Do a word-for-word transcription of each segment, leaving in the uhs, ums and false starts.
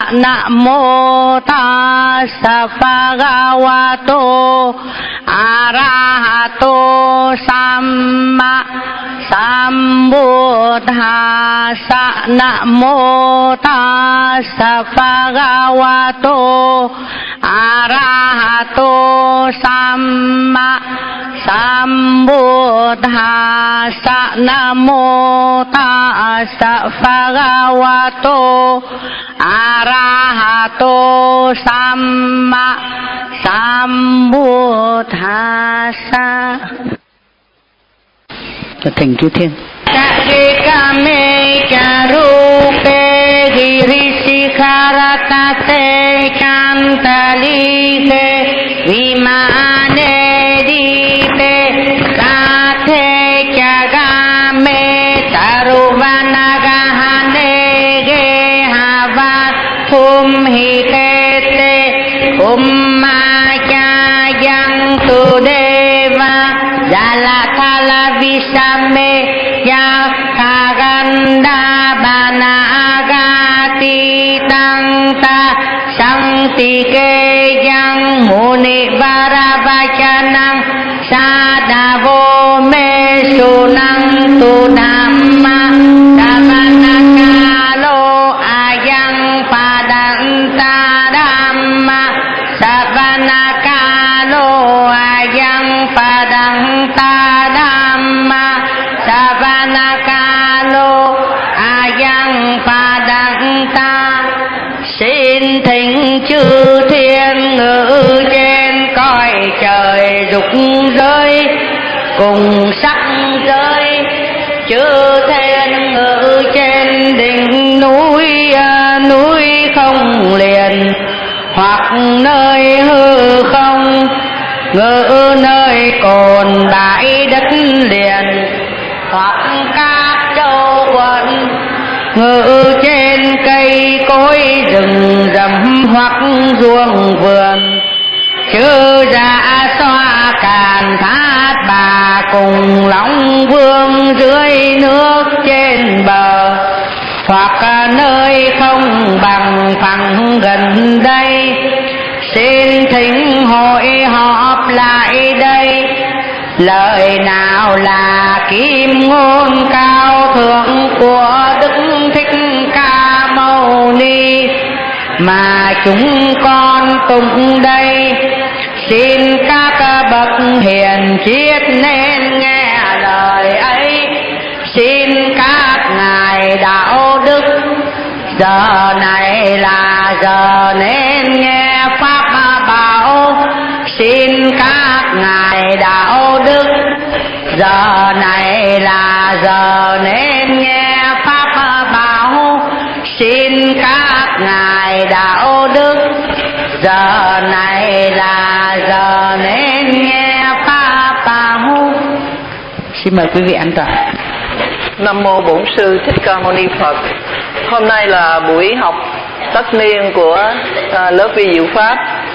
Nam mô Tassa Bhagavato Arahato Samma Sambuddhassa. Nam mô Tassa Bhagavato Arahato Samma Sambuddhassa. Nam mô Tassa Bhagavato Arahato Samma Sambuddhassa. Cho thành chư thiên. Kame charupe girishikaratate kantalike vimane dipe kate chagame taruvanagahane gehava thum hikete ummachayang tu deva jalatala visame yakaganda banagati tangta sangtike yang muni barabachanang sadavo me sunang tu dhamma savanakalo ayang padanta dhamma savanakalo ayang padanta dhamma savanakalo ayang padanta. Xin thỉnh chư thiên ngự trên cõi trời dục giới cùng sắc giới, chư thiên ngự trên đỉnh núi núi không liền, hoặc nơi hư không ngự nơi cồn bãi đất liền, hoặc các châu quận ngự trên cây cối rừng rậm hoặc ruộng vườn, chư dạ xoa càn thát bà cùng long vương dưới nước trên bờ, hoặc nơi không bằng phẳng gần đây. Xin thỉnh hội họp lại đây, lời nào là kim ngôn cao thượng của Đức Thích Ca Mâu Ni mà chúng con tụng đây. Xin các bậc hiền triết nên nghe lời ấy, xin các ngài đạo đức giờ này là giờ nên nghe pháp bảo. Xin các ngài đạo đức giờ này là giờ nên nghe pháp bảo. Xin các ngài đạo đức giờ này là giờ nên nghe pháp bảo. Xin mời quý vị an toàn. Nam mô Bổn Sư Thích Ca Mâu Ni Phật. Hôm nay là buổi học tất niên của à, lớp vi diệu pháp.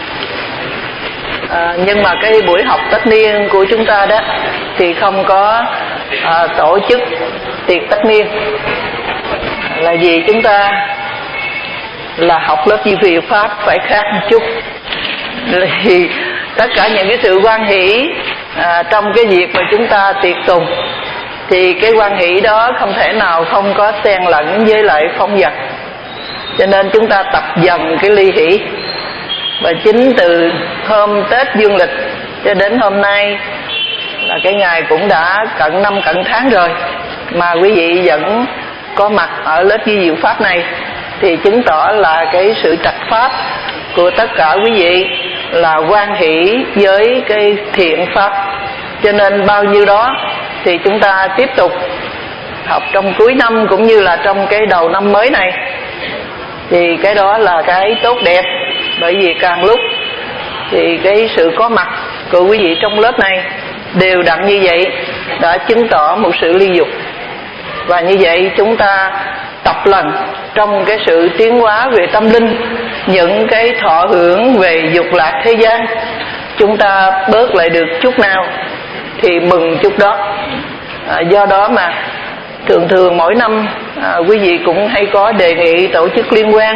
À, nhưng mà cái buổi học tất niên của chúng ta đó thì không có à, tổ chức tiệc tất niên. Là vì chúng ta là học lớp vi diệu pháp phải khác một chút. Thì tất cả những cái sự hoan hỷ à, trong cái việc mà chúng ta tiệc tùng, thì cái hoan hỷ đó không thể nào không có xen lẫn với lại phong vật. Cho nên chúng ta tập dần cái ly hỷ. Và chính từ hôm Tết dương lịch cho đến hôm nay là cái ngày cũng đã cận năm cận tháng rồi, mà quý vị vẫn có mặt ở lớp vi diệu pháp này, thì chứng tỏ là cái sự trạch pháp của tất cả quý vị là hoan hỷ với cái thiện pháp. Cho nên bao nhiêu đó thì chúng ta tiếp tục học trong cuối năm cũng như là trong cái đầu năm mới này, thì cái đó là cái tốt đẹp. Bởi vì càng lúc thì cái sự có mặt của quý vị trong lớp này đều đặn như vậy đã chứng tỏ một sự ly dục. Và như vậy chúng ta tập lần trong cái sự tiến hóa về tâm linh, những cái thọ hưởng về dục lạc thế gian, chúng ta bớt lại được chút nào thì mừng chút đó. À, do đó mà thường thường mỗi năm à, quý vị cũng hay có đề nghị tổ chức liên quan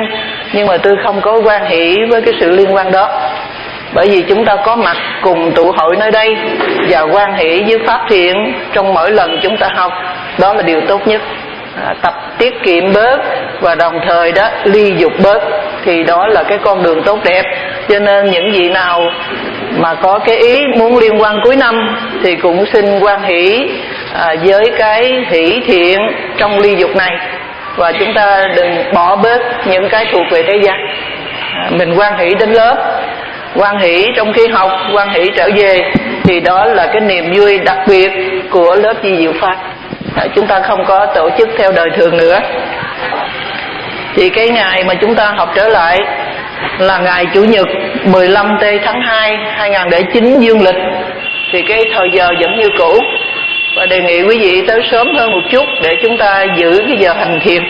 nhưng mà tôi không có hoan hỷ với cái sự liên quan đó. Bởi vì chúng ta có mặt cùng tụ hội nơi đây và hoan hỷ với pháp thiện trong mỗi lần chúng ta học, đó là điều tốt nhất. À, tập tiết kiệm bớt và đồng thời đó ly dục bớt, thì đó là cái con đường tốt đẹp. Cho nên những vị nào mà có cái ý muốn liên quan cuối năm thì cũng xin hoan hỷ à, với cái hỷ thiện trong ly dục này, và chúng ta đừng bỏ bớt những cái thuộc về thế gian. À, mình hoan hỷ đến lớp, hoan hỷ trong khi học, hoan hỷ trở về, thì đó là cái niềm vui đặc biệt của lớp Di Diệu Pháp. À, chúng ta không có tổ chức theo đời thường nữa. Thì cái ngày mà chúng ta học trở lại là ngày Chủ nhật mười lăm tây tháng hai hai nghìn không trăm lẻ chín dương lịch, thì cái thời giờ vẫn như cũ, và đề nghị quý vị tới sớm hơn một chút để chúng ta giữ cái giờ hành thiền.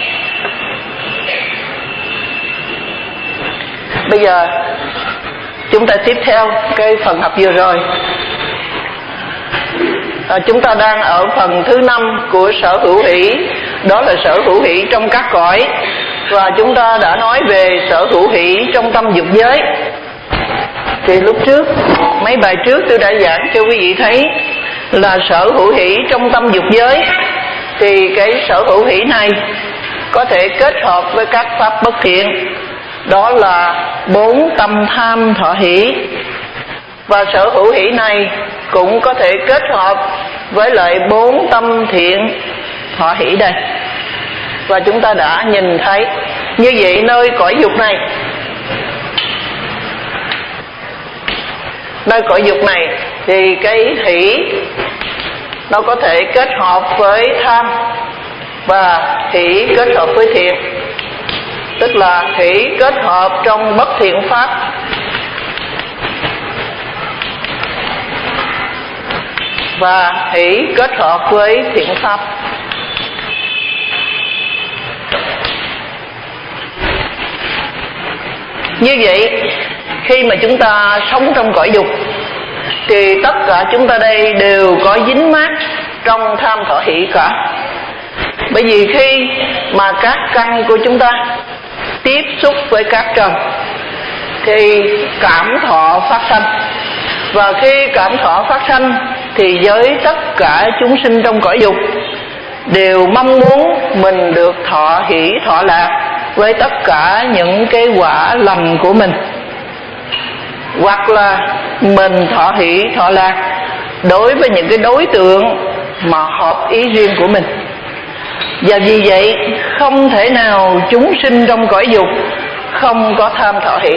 Bây giờ chúng ta tiếp theo cái phần học vừa rồi. À, chúng ta đang ở phần thứ năm của sở hữu hỷ, đó là sở hữu hỷ trong các cõi, và chúng ta đã nói về sở hữu hỷ trong tâm dục giới. Thì lúc trước, mấy bài trước tôi đã giảng cho quý vị thấy là sở hữu hỷ trong tâm dục giới, thì cái sở hữu hỷ này có thể kết hợp với các pháp bất thiện, đó là bốn tâm tham thọ hỷ. Và sở hữu hỷ này cũng có thể kết hợp với lại bốn tâm thiện thọ hỷ đây. Và chúng ta đã nhìn thấy như vậy, nơi cõi dục này, nơi cõi dục này thì cái hỷ nó có thể kết hợp với tham, và hỷ kết hợp với thiện, tức là hỷ kết hợp trong bất thiện pháp, và hỷ kết hợp với thiện pháp. Như vậy, khi mà chúng ta sống trong cõi dục thì tất cả chúng ta đây đều có dính mác trong tham thọ hỷ cả. Bởi vì khi mà các căn của chúng ta tiếp xúc với các trần thì cảm thọ phát sanh, và khi cảm thọ phát sanh thì với tất cả chúng sinh trong cõi dục đều mong muốn mình được thọ hỷ thọ lạc với tất cả những cái quả lành của mình, hoặc là mình thọ hỷ thọ lạc đối với những cái đối tượng mà hợp ý riêng của mình. Và vì vậy không thể nào chúng sinh trong cõi dục không có tham thọ hỷ.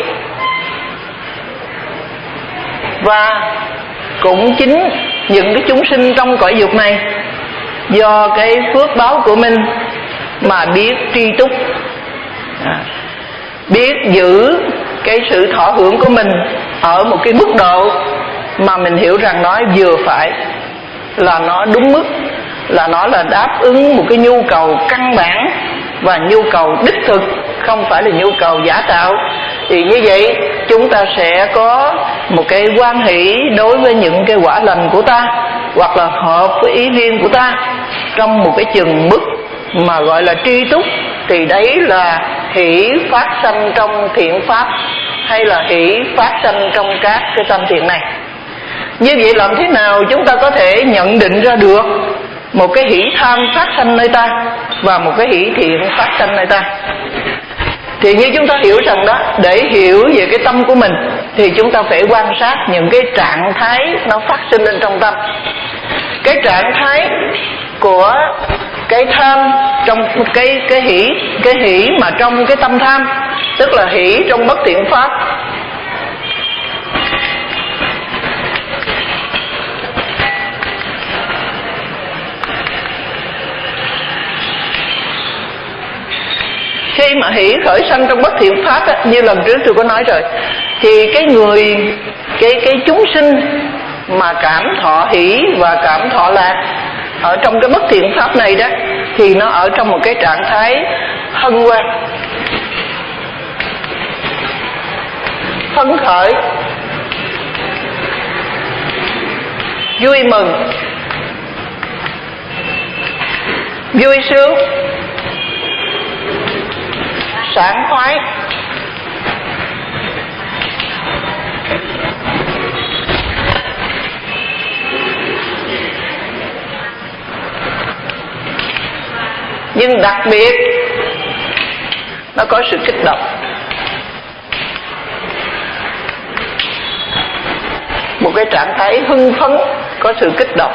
Và cũng chính những cái chúng sinh trong cõi dục này do cái phước báo của mình mà biết tri túc, à, biết giữ cái sự thọ hưởng của mình ở một cái mức độ mà mình hiểu rằng nó vừa phải, là nó đúng mức, là nó là đáp ứng một cái nhu cầu căn bản và nhu cầu đích thực, không phải là nhu cầu giả tạo. Thì như vậy chúng ta sẽ có một cái hoan hỷ đối với những cái quả lành của ta, hoặc là hợp với ý riêng của ta trong một cái chừng mức mà gọi là tri túc. Thì đấy là hỷ phát sanh trong thiện pháp, hay là hỷ phát sanh trong các cái tâm thiện này. Như vậy làm thế nào chúng ta có thể nhận định ra được một cái hỷ tham phát sanh nơi ta và một cái hỷ thiện phát sanh nơi ta? Thì như chúng ta hiểu rằng đó, để hiểu về cái tâm của mình thì chúng ta phải quan sát những cái trạng thái nó phát sinh lên trong tâm. Cái trạng thái của cái tham trong cái cái hỷ, cái hỷ mà trong cái tâm tham, tức là hỷ trong bất thiện pháp, khi mà hỷ khởi sanh trong bất thiện pháp á, như lần trước tôi có nói rồi, thì cái người cái cái chúng sinh mà cảm thọ hỷ và cảm thọ lạc ở trong cái bất thiện pháp này đó, thì nó ở trong một cái trạng thái hân hoan, phấn khởi, vui mừng, vui sướng, sảng khoái, nhưng đặc biệt nó có sự kích động. Một cái trạng thái hưng phấn có sự kích động.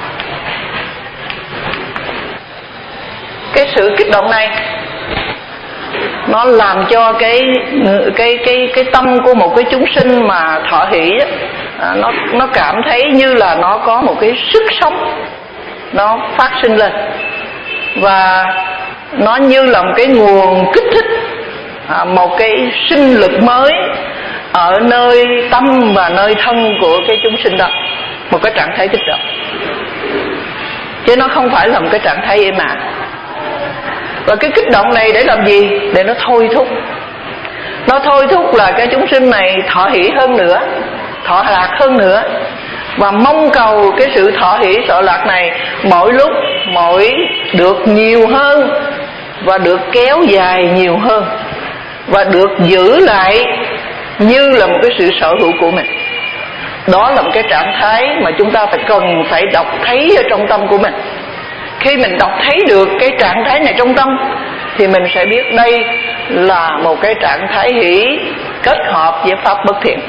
Cái sự kích động này nó làm cho cái cái cái cái tâm của một cái chúng sinh mà thọ hỷ á, nó nó cảm thấy như là nó có một cái sức sống nó phát sinh lên, và nó như là một cái nguồn kích thích, một cái sinh lực mới ở nơi tâm và nơi thân của cái chúng sinh đó, một cái trạng thái kích động. Chứ nó không phải là một cái trạng thái im ả. Và cái kích động này để làm gì? Để nó thôi thúc. Nó thôi thúc là cái chúng sinh này thọ hỷ hơn nữa, thọ lạc hơn nữa, và mong cầu cái sự thọ hỷ thọ lạc này mỗi lúc mỗi được nhiều hơn, và được kéo dài nhiều hơn, và được giữ lại như là một cái sự sở hữu của mình. Đó là một cái trạng thái mà chúng ta phải cần phải đọc thấy ở trong tâm của mình. Khi mình đọc thấy được cái trạng thái này trong tâm thì mình sẽ biết đây là một cái trạng thái hỷ kết hợp với pháp bất thiện.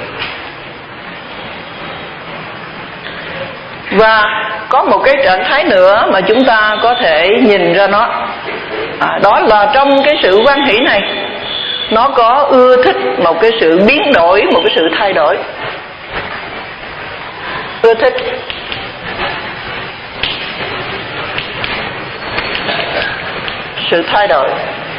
Và có một cái trạng thái nữa mà chúng ta có thể nhìn ra nó, à, đó là trong cái sự hoan hỷ này nó có ưa thích một cái sự biến đổi, một cái sự thay đổi. Ưa thích sự thay đổi.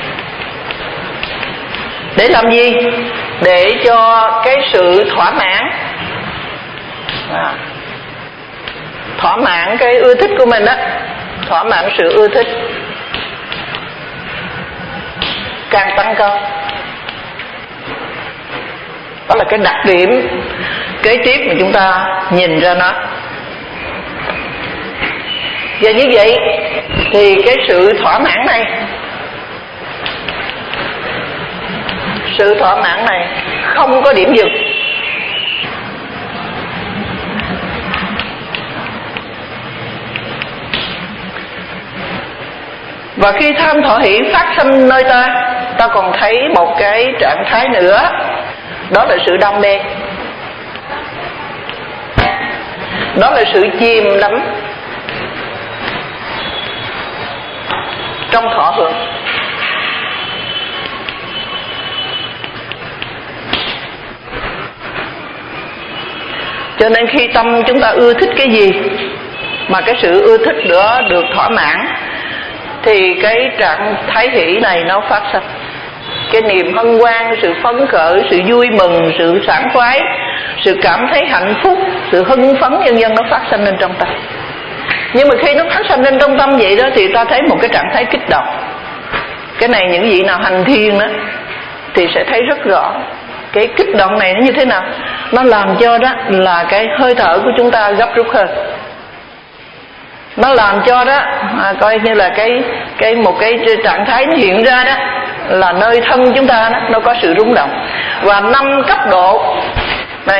Để làm gì? Để cho cái sự thỏa mãn, à, thỏa mãn cái ưa thích của mình đó, thỏa mãn sự ưa thích càng tăng cao. Đó là cái đặc điểm kế tiếp mà chúng ta nhìn ra nó. Và như vậy thì cái sự thỏa mãn này, sự thỏa mãn này không có điểm dừng. Và khi tham thọ hỷ phát sinh nơi ta, ta còn thấy một cái trạng thái nữa, đó là sự đam mê, đó là sự chìm đắm trong thọ hưởng. Cho nên khi tâm chúng ta ưa thích cái gì mà cái sự ưa thích đó được thỏa mãn thì cái trạng thái hỷ này nó phát sinh. Cái niềm hân hoan, sự phấn khởi, sự vui mừng, sự sảng khoái, sự cảm thấy hạnh phúc, sự hưng phấn nhân dân nó phát sinh lên trong tâm. Nhưng mà khi nó phát sinh lên trong tâm vậy đó thì ta thấy một cái trạng thái kích động. Cái này những vị nào hành thiền đó thì sẽ thấy rất rõ cái kích động này nó như thế nào. Nó làm cho đó là cái hơi thở của chúng ta gấp rút hơn. Nó làm cho đó à, coi như là cái cái một cái trạng thái nó hiện ra đó là nơi thân chúng ta đó, nó có sự rung động. Và năm cấp độ này,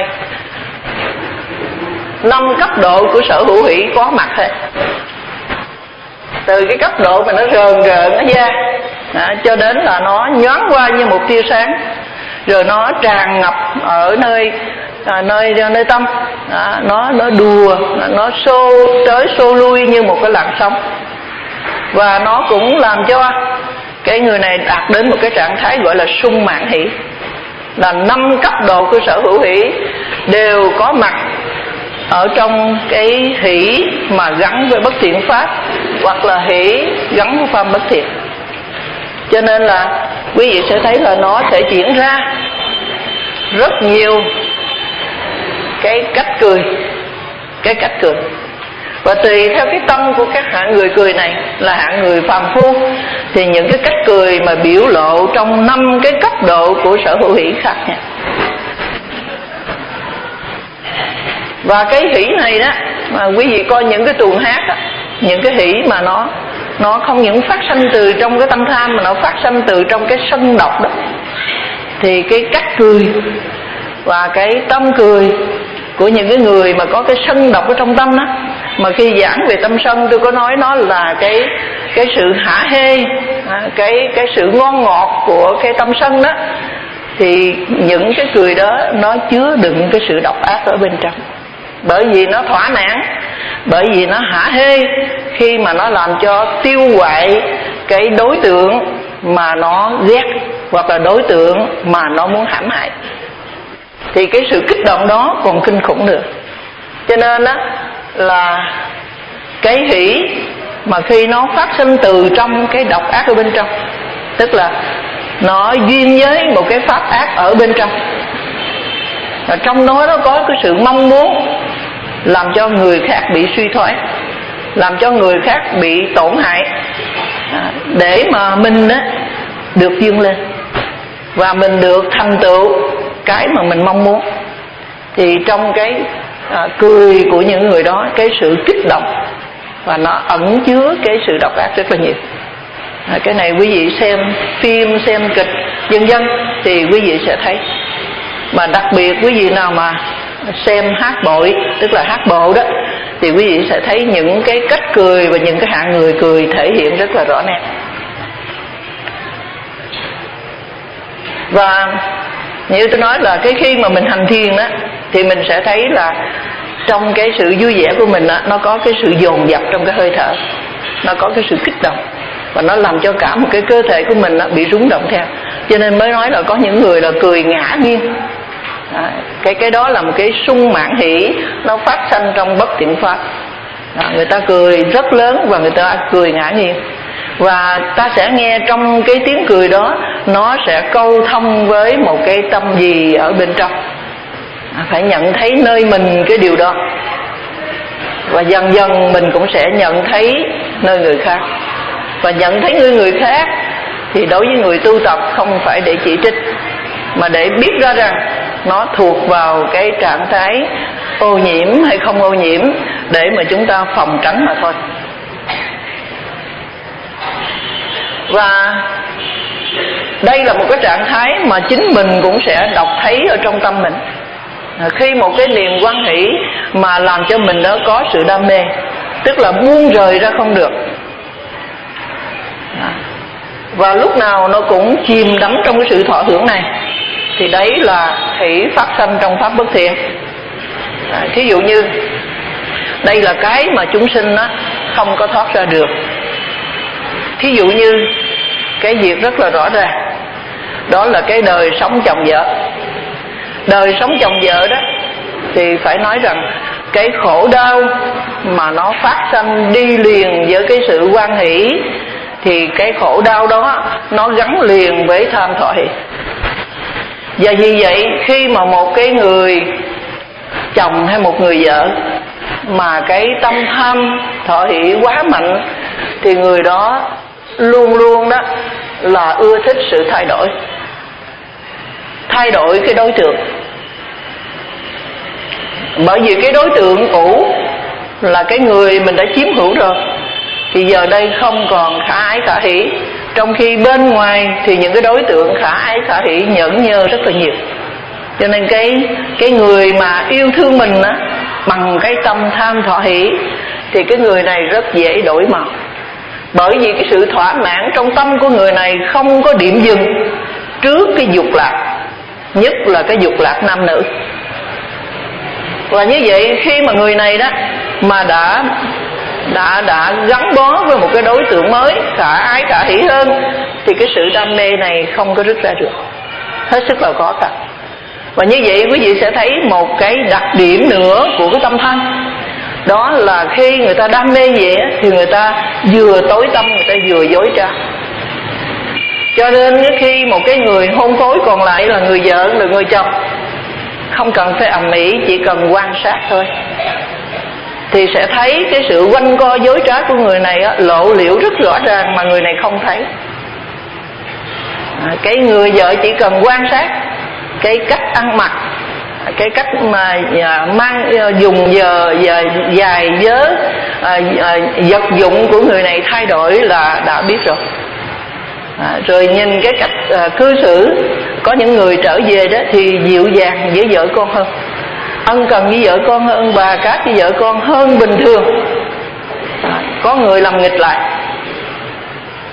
năm cấp độ của sở hữu hỷ có mặt hết. Từ cái cấp độ mà nó rờn rợn nó ra à, cho đến là nó nhoáng qua như một tia sáng, rồi nó tràn ngập ở nơi à, nơi nơi tâm, à, nó nó đùa, nó xô tới xô lui như một cái làn sóng. Và nó cũng làm cho cái người này đạt đến một cái trạng thái gọi là sung mãn hỷ, là năm cấp độ của sở hữu hỷ đều có mặt ở trong cái hỷ mà gắn với bất thiện pháp, hoặc là hỷ gắn với pháp bất thiện. Cho nên là quý vị sẽ thấy là nó sẽ diễn ra rất nhiều cái cách cười, cái cách cười. Và tùy theo cái tâm của các hạng người cười này, là hạng người phàm phu, thì những cái cách cười mà biểu lộ trong năm cái cấp độ của sở hữu hỷ khác nhau. Và cái hỷ này đó, mà quý vị coi những cái tuồng hát đó, những cái hỷ mà nó nó không những phát sinh từ trong cái tâm tham mà nó phát sinh từ trong cái sân độc đó, thì cái cách cười và cái tâm cười của những cái người mà có cái sân độc ở trong tâm đó, mà khi giảng về tâm sân tôi có nói nó là cái cái sự hả hê, à, cái cái sự ngon ngọt của cái tâm sân đó, thì những cái cười đó nó chứa đựng cái sự độc ác ở bên trong. Bởi vì nó thỏa mãn, bởi vì nó hả hê khi mà nó làm cho tiêu hoại cái đối tượng mà nó ghét, hoặc là đối tượng mà nó muốn hãm hại, thì cái sự kích động đó còn kinh khủng nữa. Cho nên á là cái hỷ mà khi nó phát sinh từ trong cái độc ác ở bên trong, tức là nó duyên với một cái pháp ác ở bên trong, và trong đó nó có cái sự mong muốn làm cho người khác bị suy thoái, làm cho người khác bị tổn hại, để mà mình á được vươn lên và mình được thành tựu cái mà mình mong muốn. Thì trong cái à, cười của những người đó, cái sự kích động và nó ẩn chứa cái sự độc ác rất là nhiều. À, cái này quý vị xem phim, xem kịch vân vân thì quý vị sẽ thấy. Mà đặc biệt quý vị nào mà xem hát bội, tức là hát bộ đó, thì quý vị sẽ thấy những cái cách cười và những cái hạng người cười thể hiện rất là rõ nét. Và như tôi nói là cái khi mà mình hành thiền đó, thì mình sẽ thấy là trong cái sự vui vẻ của mình đó, nó có cái sự dồn dập trong cái hơi thở, nó có cái sự kích động, và nó làm cho cả một cái cơ thể của mình đó bị rung động theo. Cho nên mới nói là có những người là cười ngã nghiêng. À, cái cái đó là một cái sung mãn hỷ nó phát sanh trong bất thiện pháp. À, người ta cười rất lớn và người ta cười ngã nghiêng, và ta sẽ nghe trong cái tiếng cười đó nó sẽ câu thông với một cái tâm gì ở bên trong. À, phải nhận thấy nơi mình cái điều đó, và dần dần mình cũng sẽ nhận thấy nơi người khác. Và nhận thấy người người khác thì đối với người tu tập không phải để chỉ trích, mà để biết ra rằng nó thuộc vào cái trạng thái ô nhiễm hay không ô nhiễm, để mà chúng ta phòng tránh mà thôi. Và đây là một cái trạng thái mà chính mình cũng sẽ đọc thấy ở trong tâm mình. Khi một cái niềm hoan hỷ mà làm cho mình nó có sự đam mê, tức là buông rời ra không được, và lúc nào nó cũng chìm đắm trong cái sự thọ hưởng này, thì đấy là hỷ phát sanh trong pháp bất thiện. À, thí dụ như đây là cái mà chúng sinh á không có thoát ra được. Thí dụ như cái việc rất là rõ ràng, đó là cái đời sống chồng vợ. Đời sống chồng vợ đó thì phải nói rằng cái khổ đau mà nó phát sanh đi liền với cái sự hoan hỷ, thì cái khổ đau đó nó gắn liền với tham thọ hỷ. Và vì vậy khi mà một cái người chồng hay một người vợ mà cái tâm tham thọ hỷ quá mạnh, thì người đó luôn luôn đó là ưa thích sự thay đổi, thay đổi cái đối tượng. Bởi vì cái đối tượng cũ là cái người mình đã chiếm hữu rồi, thì giờ đây không còn khả ái khả hỷ, trong khi bên ngoài thì những cái đối tượng khả ái khả hỷ nhẫn nhơ rất là nhiều. Cho nên cái cái người mà yêu thương mình á bằng cái tâm tham thọ hỷ, thì cái người này rất dễ đổi màu. Bởi vì cái sự thỏa mãn trong tâm của người này không có điểm dừng trước cái dục lạc, nhất là cái dục lạc nam nữ. Và như vậy khi mà người này đó mà đã đã đã gắn bó với một cái đối tượng mới khả ái khả hỷ hơn, thì cái sự đam mê này không có rứt ra được, hết sức là khó khăn. Và như vậy quý vị sẽ thấy một cái đặc điểm nữa của cái tâm thanh, đó là khi người ta đam mê vậy thì người ta vừa tối tâm, người ta vừa dối trá. Cho nên khi một cái người hôn phối còn lại là người vợ, là người chồng, không cần phải ầm ĩ, chỉ cần quan sát thôi, thì sẽ thấy cái sự quanh co dối trá của người này á, lộ liễu rất rõ ràng mà người này không thấy. À, cái người vợ chỉ cần quan sát cái cách ăn mặc, cái cách mà mang dùng giờ giờ dài vớ à, à, vật dụng của người này thay đổi là đã biết rồi. À, rồi nhìn cái cách à, cư xử, có những người trở về đó thì dịu dàng với vợ con hơn, ân cần với vợ con hơn, bà cát với vợ con hơn bình thường. À, có người làm nghịch lại.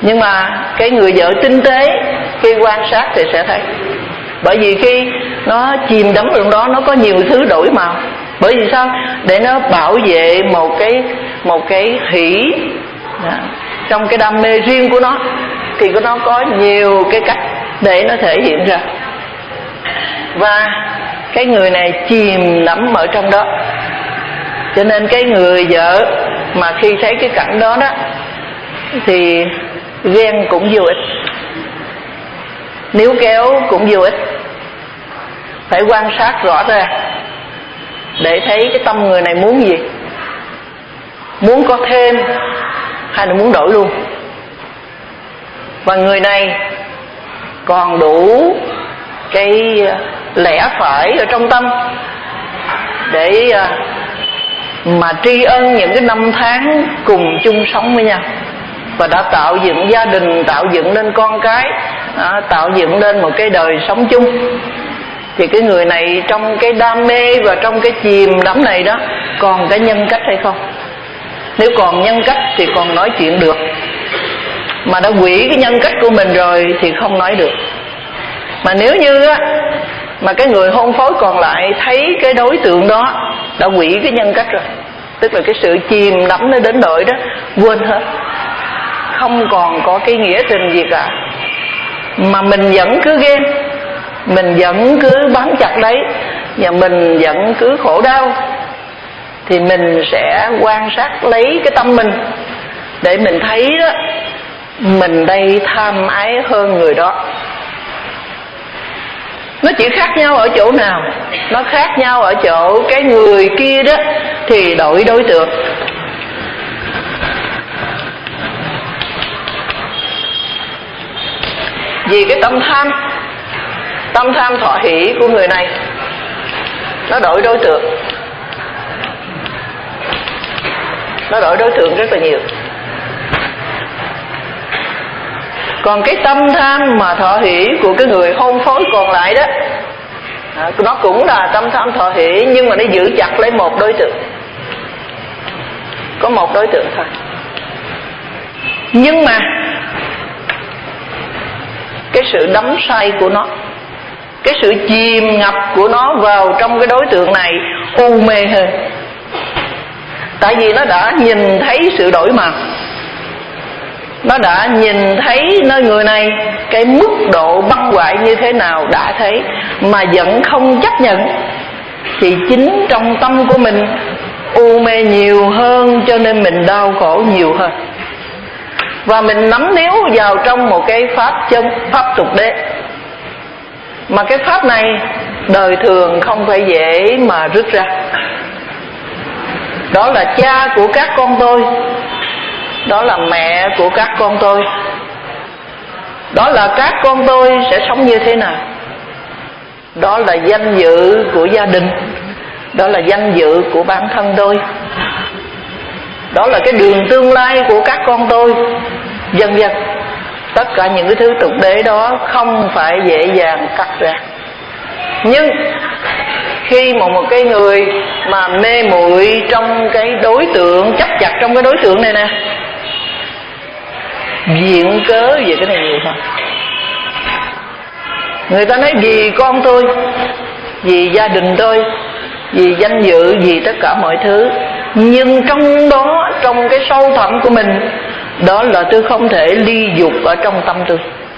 Nhưng mà cái người vợ tinh tế khi quan sát thì sẽ thấy. Bởi vì khi nó chìm đắm trong đó, nó có nhiều thứ đổi màu. Bởi vì sao? Để nó bảo vệ một cái một cái hỷ đó, trong cái đam mê riêng của nó, thì nó có nhiều cái cách để nó thể hiện ra. Và cái người này chìm đắm ở trong đó, cho nên cái người vợ mà khi thấy cái cảnh đó đó thì ghen cũng vô ích, níu kéo cũng vô ích. Phải quan sát rõ ràng để thấy cái tâm người này muốn gì, muốn có thêm hay là muốn đổi luôn. Và người này còn đủ cái lẽ phải ở trong tâm để mà tri ân những cái năm tháng cùng chung sống với nhau, và đã tạo dựng gia đình, tạo dựng nên con cái, đó, tạo dựng nên một cái đời sống chung. Thì cái người này trong cái đam mê và trong cái chìm đắm này đó, còn cái nhân cách hay không? Nếu còn nhân cách thì còn nói chuyện được, mà đã hủy cái nhân cách của mình rồi thì không nói được. Mà nếu như á mà cái người hôn phối còn lại thấy cái đối tượng đó đã hủy cái nhân cách rồi, tức là cái sự chìm đắm nó đến nỗi đó quên hết, không còn có cái nghĩa tình gì cả, mà mình vẫn cứ ghen, mình vẫn cứ bám chặt đấy, và mình vẫn cứ khổ đau, thì mình sẽ quan sát lấy cái tâm mình để mình thấy đó, mình đây tham ái hơn người đó. Nó chỉ khác nhau ở chỗ nào? Nó khác nhau ở chỗ cái người kia đó thì đổi đối tượng. Vì cái tâm tham, tâm tham thọ hỷ của người này nó đổi đối tượng, nó đổi đối tượng rất là nhiều. Còn cái tâm tham mà thọ hỷ của cái người hôn phối còn lại đó, nó cũng là tâm tham thọ hỷ, nhưng mà nó giữ chặt lấy một đối tượng, có một đối tượng thôi. Nhưng mà cái sự đắm say của nó, cái sự chìm ngập của nó vào trong cái đối tượng này u mê hơn. Tại vì nó đã nhìn thấy sự đổi màu, nó đã nhìn thấy nơi người này cái mức độ băng hoại như thế nào đã thấy, mà vẫn không chấp nhận, thì chính trong tâm của mình u mê nhiều hơn, cho nên mình đau khổ nhiều hơn. Và mình nắm níu vào trong một cái pháp chân, pháp tục đế, mà cái pháp này đời thường không phải dễ mà rứt ra. Đó là cha của các con tôi, đó là mẹ của các con tôi, đó là các con tôi sẽ sống như thế nào, đó là danh dự của gia đình, đó là danh dự của bản thân tôi, đó là cái đường tương lai của các con tôi, vân vân. Tất cả những cái thứ tục đế đó không phải dễ dàng cắt ra. Nhưng khi mà một cái người mà mê muội trong cái đối tượng, chấp chặt trong cái đối tượng này nè, viện cớ về cái này nhiều hơn. Người ta nói vì con tôi, vì gia đình tôi, vì danh dự, vì tất cả mọi thứ. Nhưng trong đó, trong cái sâu thẳm của mình, đó là tôi không thể ly dục ở trong tâm tôi.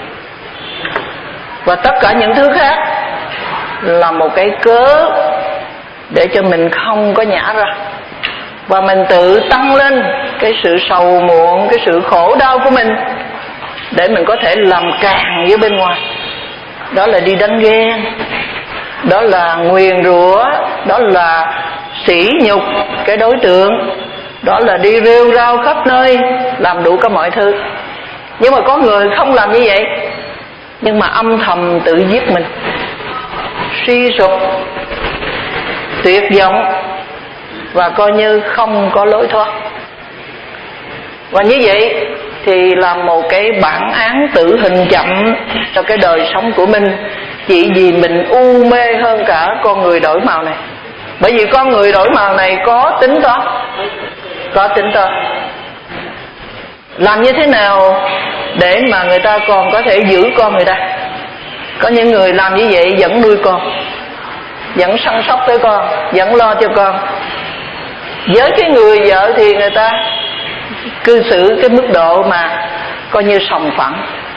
Và tất cả những thứ khác là một cái cớ để cho mình không có nhả ra, và mình tự tăng lên cái sự sầu muộn, cái sự khổ đau của mình, để mình có thể làm càng với bên ngoài. Đó là đi đánh ghen, đó là nguyền rủa, đó là sỉ nhục cái đối tượng, đó là đi rêu rao khắp nơi, làm đủ cả mọi thứ. Nhưng mà có người không làm như vậy, nhưng mà âm thầm tự giết mình, suy sụp, tuyệt vọng, và coi như không có lối thoát. Và như vậy thì là một cái bản án tử hình chậm cho cái đời sống của mình, chỉ vì mình u mê hơn cả con người đổi màu này. Bởi vì con người đổi màu này có tính toán, có tính toán làm như thế nào để mà người ta còn có thể giữ con người ta. Có những người làm như vậy vẫn nuôi con, vẫn săn sóc tới con, vẫn lo cho con. Với cái người vợ thì người ta cư xử cái mức độ mà coi như sòng phẳng,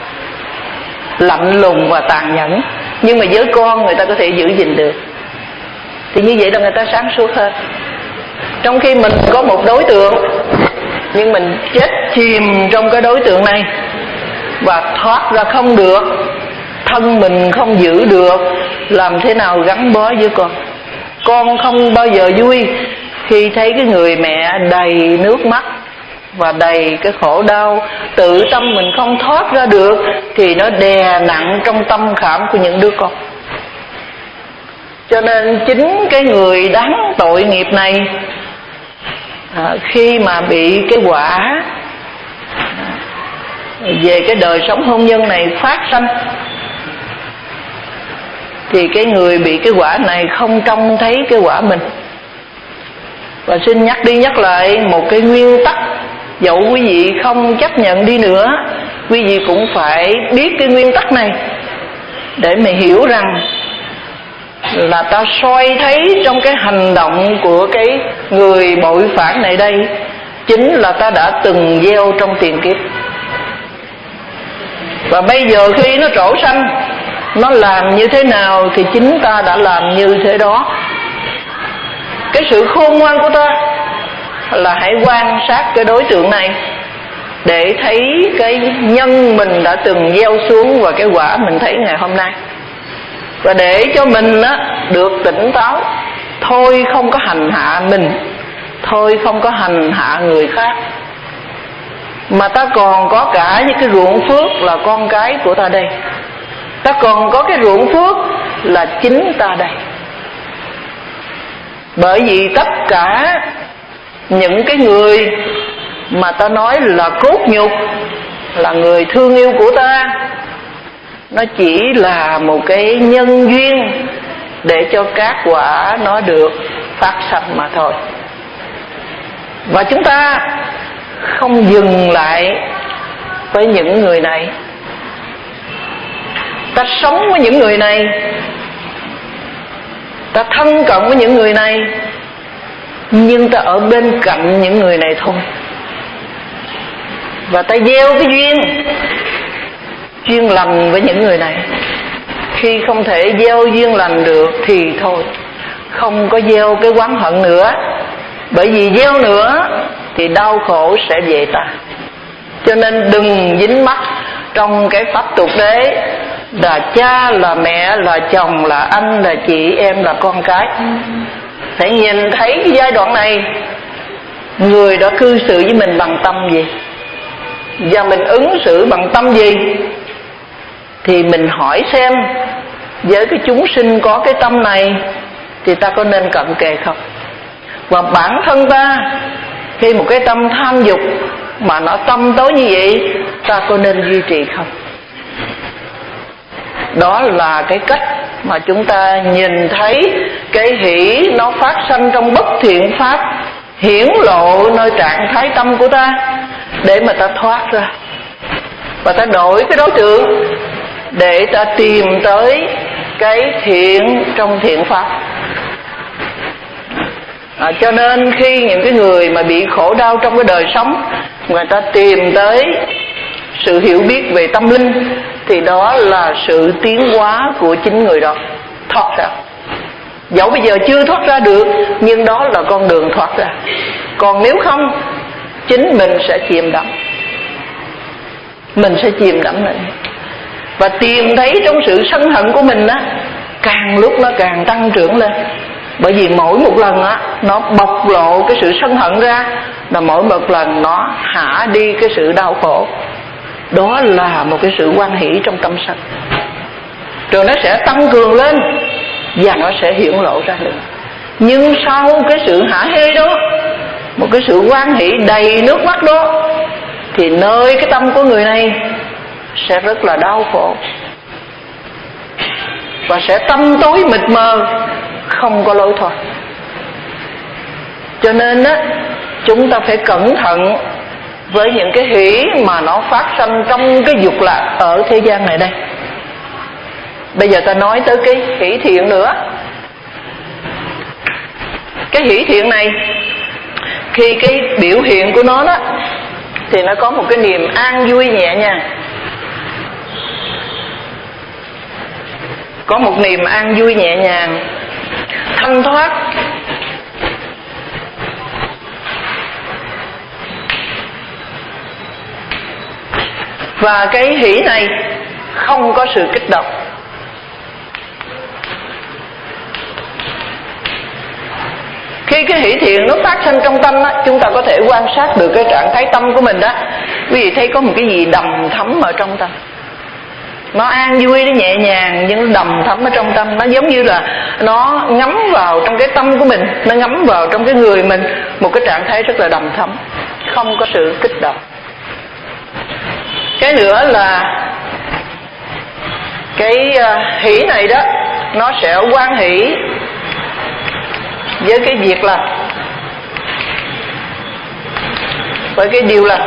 lạnh lùng và tàn nhẫn. Nhưng mà với con người ta có thể giữ gìn được. Thì như vậy là người ta sáng suốt hơn. Trong khi mình có một đối tượng, nhưng mình chết chìm trong cái đối tượng này và thoát ra không được, thân mình không giữ được, làm thế nào gắn bó với con. Con không bao giờ vui khi thấy cái người mẹ đầy nước mắt và đầy cái khổ đau, tự tâm mình không thoát ra được thì nó đè nặng trong tâm khảm của những đứa con. Cho nên chính cái người đáng tội nghiệp này, à, khi mà bị cái quả về cái đời sống hôn nhân này phát sanh, thì cái người bị cái quả này không trông thấy cái quả mình. Và xin nhắc đi nhắc lại một cái nguyên tắc, dẫu quý vị không chấp nhận đi nữa, quý vị cũng phải biết cái nguyên tắc này để mà hiểu rằng là ta soi thấy trong cái hành động của cái người bội phản này đây chính là ta đã từng gieo trong tiền kiếp. Và bây giờ khi nó trổ sanh, nó làm như thế nào thì chính ta đã làm như thế đó. Cái sự khôn ngoan của ta là hãy quan sát cái đối tượng này để thấy cái nhân mình đã từng gieo xuống và cái quả mình thấy ngày hôm nay. Và để cho mình á, được tỉnh táo. Thôi không có hành hạ mình, thôi không có hành hạ người khác, mà ta còn có cả những cái ruộng phước là con cái của ta đây. Ta còn có cái ruộng phước là chính ta đây. Bởi vì tất cả những cái người mà ta nói là cốt nhục, là người thương yêu của ta, nó chỉ là một cái nhân duyên để cho các quả nó được phát sanh mà thôi. Và chúng ta không dừng lại với những người này. Ta sống với những người này, ta thân cận với những người này, nhưng ta ở bên cạnh những người này thôi. Và ta gieo cái duyên duyên lành với những người này. Khi không thể gieo duyên lành được thì thôi, không có gieo cái oán hận nữa. Bởi vì gieo nữa thì đau khổ sẽ về ta. Cho nên đừng dính mắc trong cái pháp tục đế là cha, là mẹ, là chồng, là anh, là chị, em, là con cái. Phải nhìn thấy cái giai đoạn này, người đó cư xử với mình bằng tâm gì, và mình ứng xử bằng tâm gì, thì mình hỏi xem với cái chúng sinh có cái tâm này thì ta có nên cận kề không. Và bản thân ta khi một cái tâm tham dục mà nó tâm tối như vậy, ta có nên duy trì không. Đó là cái cách mà chúng ta nhìn thấy cái hỷ nó phát sanh trong bất thiện pháp hiển lộ nơi trạng thái tâm của ta, để mà ta thoát ra và ta đổi cái đối tượng để ta tìm tới cái thiện trong thiện pháp. À, cho nên khi những cái người mà bị khổ đau trong cái đời sống, người ta tìm tới sự hiểu biết về tâm linh, thì đó là sự tiến hóa của chính người đó thoát ra. Dẫu bây giờ chưa thoát ra được, nhưng đó là con đường thoát ra. Còn nếu không, chính mình sẽ chìm đắm. Mình sẽ chìm đắm nữa. Và tìm thấy trong sự sân hận của mình á, càng lúc nó càng tăng trưởng lên. Bởi vì mỗi một lần á, nó bộc lộ cái sự sân hận ra, là mỗi một lần nó hạ đi cái sự đau khổ. Đó là một cái sự hoan hỷ trong tâm sân. Rồi nó sẽ tăng cường lên và nó sẽ hiển lộ ra nữa. Nhưng sau cái sự hả hê đó, một cái sự hoan hỷ đầy nước mắt đó, thì nơi cái tâm của người này sẽ rất là đau khổ và sẽ tâm tối mịt mờ, không có lối thoát. Cho nên á, chúng ta phải cẩn thận với những cái hỷ mà nó phát sanh trong cái dục lạc ở thế gian này đây. Bây giờ ta nói tới cái hỷ thiện nữa. Cái hỷ thiện này, khi cái biểu hiện của nó đó thì nó có một cái niềm an vui nhẹ nhàng, có một niềm an vui nhẹ nhàng, thanh thoát, và cái hỷ này không có sự kích động. Khi cái hỷ thiện nó phát sinh trong tâm á, chúng ta có thể quan sát được cái trạng thái tâm của mình đó. Quý vị thấy có một cái gì đầm thấm ở trong tâm, nó an vui, nó nhẹ nhàng, nhưng nó đầm thấm ở trong tâm. Nó giống như là nó ngấm vào trong cái tâm của mình, nó ngấm vào trong cái người mình, một cái trạng thái rất là đầm thấm, không có sự kích động. Cái nữa là cái hỷ này đó, nó sẽ hoan hỷ với cái việc là, với cái điều là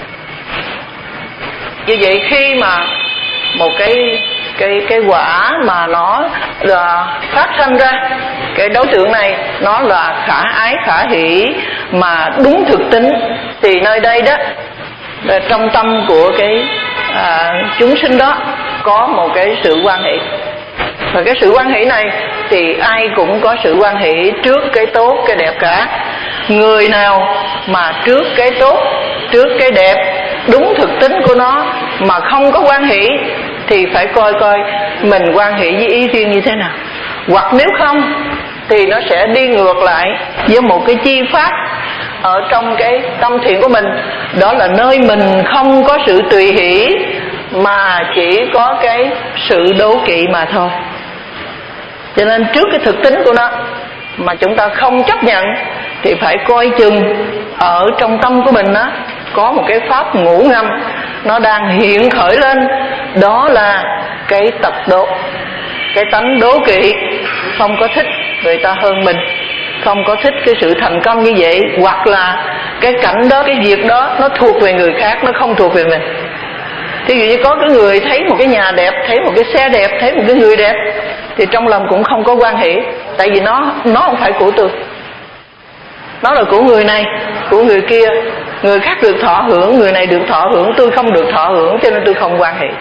như vậy. Khi mà một cái cái cái quả mà nó là phát sinh ra, cái đối tượng này nó là khả ái khả hỷ mà đúng thực tính, thì nơi đây đó, trong tâm của cái à, chúng sinh đó có một cái sự hoan hỷ. Và cái sự hoan hỷ này thì ai cũng có sự hoan hỷ trước cái tốt, cái đẹp cả. Người nào mà trước cái tốt, trước cái đẹp, đúng thực tính của nó mà không có hoan hỷ thì phải coi coi mình hoan hỷ với ý riêng như thế nào. Hoặc nếu không thì nó sẽ đi ngược lại với một cái chi pháp ở trong cái tâm thiện của mình. Đó là nơi mình không có sự tùy hỷ mà chỉ có cái sự đố kỵ mà thôi. Cho nên trước cái thực tính của nó mà chúng ta không chấp nhận thì phải coi chừng ở trong tâm của mình đó có một cái pháp ngủ ngầm nó đang hiện khởi lên. Đó là cái tật đố, cái tánh đố kỵ, không có thích người ta hơn mình, không có thích cái sự thành công như vậy, hoặc là cái cảnh đó, cái việc đó nó thuộc về người khác, nó không thuộc về mình. Thí dụ như có cái người thấy một cái nhà đẹp, thấy một cái xe đẹp, thấy một cái người đẹp thì trong lòng cũng không có hoan hỷ, tại vì nó nó không phải của tôi, nó là của người này, của người kia. Người khác được thọ hưởng, người này được thọ hưởng, tôi không được thọ hưởng, cho nên tôi không hoan hỷ.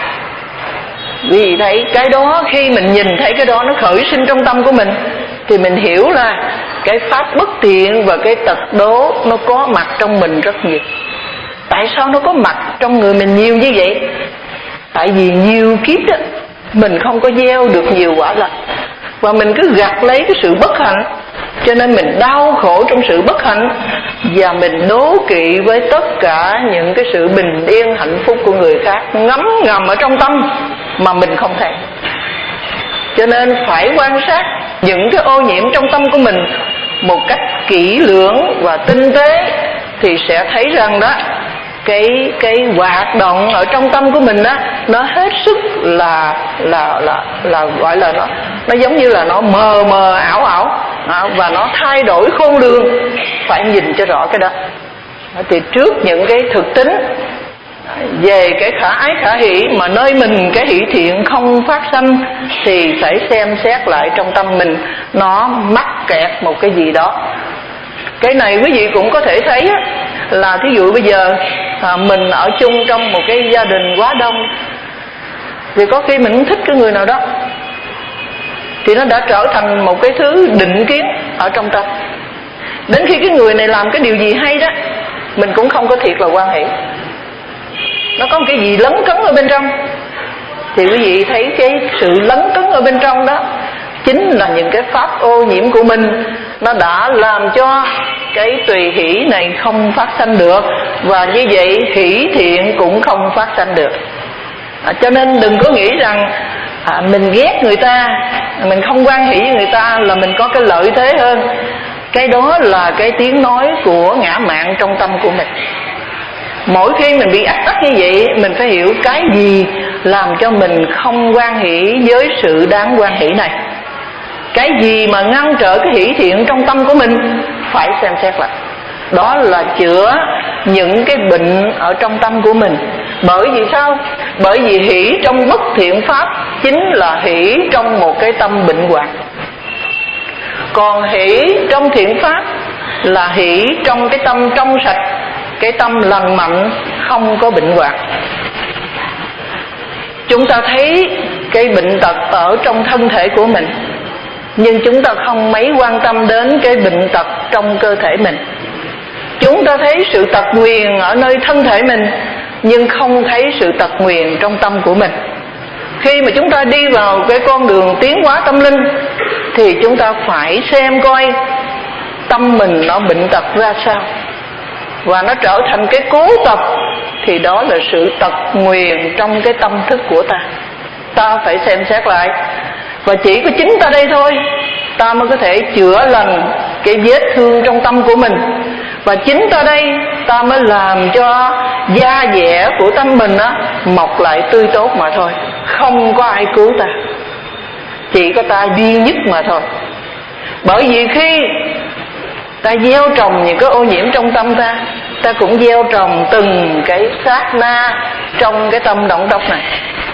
Vì thấy cái đó, khi mình nhìn thấy cái đó nó khởi sinh trong tâm của mình thì mình hiểu là cái pháp bất thiện và cái tật đố nó có mặt trong mình rất nhiều. Tại sao nó có mặt trong người mình nhiều như vậy? Tại vì nhiều kiếp đó mình không có gieo được nhiều quả lành, và mình cứ gặt lấy cái sự bất hạnh, cho nên mình đau khổ trong sự bất hạnh, và mình đố kỵ với tất cả những cái sự bình yên hạnh phúc của người khác ngấm ngầm ở trong tâm mà mình không thấy. Cho nên phải quan sát những cái ô nhiễm trong tâm của mình một cách kỹ lưỡng và tinh tế thì sẽ thấy rằng đó, cái cái hoạt động ở trong tâm của mình đó nó hết sức là là là là gọi là nó nó giống như là nó mờ mờ ảo ảo à, và nó thay đổi khôn lường. Phải nhìn cho rõ cái đó. Thì trước những cái thực tính về cái khả ái khả hỷ mà nơi mình cái hỷ thiện không phát sanh thì phải xem xét lại trong tâm mình nó mắc kẹt một cái gì đó. Cái này quý vị cũng có thể thấy á, là thí dụ bây giờ à, mình ở chung trong một cái gia đình quá đông thì có khi mình không thích cái người nào đó thì nó đã trở thành một cái thứ định kiến ở trong tâm. Đến khi cái người này làm cái điều gì hay đó mình cũng không có thiệt là hoan hỷ, nó có một cái gì lấn cấn ở bên trong. Thì quý vị thấy cái sự lấn cấn ở bên trong đó chính là những cái pháp ô nhiễm của mình, nó đã làm cho cái tùy hỷ này không phát sanh được, và như vậy hỷ thiện cũng không phát sanh được. À, cho nên đừng có nghĩ rằng à, mình ghét người ta, mình không hoan hỷ với người ta là mình có cái lợi thế hơn. Cái đó là cái tiếng nói của ngã mạn trong tâm của mình. Mỗi khi mình bị ách ách như vậy, mình phải hiểu cái gì làm cho mình không hoan hỷ với sự đáng hoan hỷ này. Cái gì mà ngăn trở cái hỷ thiện trong tâm của mình, phải xem xét lại. đó là chữa những cái bệnh ở trong tâm của mình. Bởi vì sao? Bởi vì hỷ trong bất thiện pháp chính là hỷ trong một cái tâm bệnh hoạn. Còn hỷ trong thiện pháp là hỷ trong cái tâm trong sạch, cái tâm lành mạnh, không có bệnh hoạn. Chúng ta thấy cái bệnh tật ở trong thân thể của mình, nhưng chúng ta không mấy quan tâm đến cái bệnh tật trong cơ thể mình. Chúng ta thấy sự tật nguyền ở nơi thân thể mình, nhưng không thấy sự tật nguyền trong tâm của mình. Khi mà chúng ta đi vào cái con đường tiến hóa tâm linh, thì chúng ta phải xem coi tâm mình nó bệnh tật ra sao, và nó trở thành cái cố tật, thì đó là sự tật nguyền trong cái tâm thức của ta. Ta phải xem xét lại, và chỉ có chính ta đây thôi, ta mới có thể chữa lành cái vết thương trong tâm của mình. Và chính ta đây, ta mới làm cho da dẻ của tâm mình á mọc lại tươi tốt mà thôi. Không có ai cứu ta, chỉ có ta duy nhất mà thôi. Bởi vì khi ta gieo trồng những cái ô nhiễm trong tâm ta, ta cũng gieo trồng từng cái sát na trong cái tâm động độc này.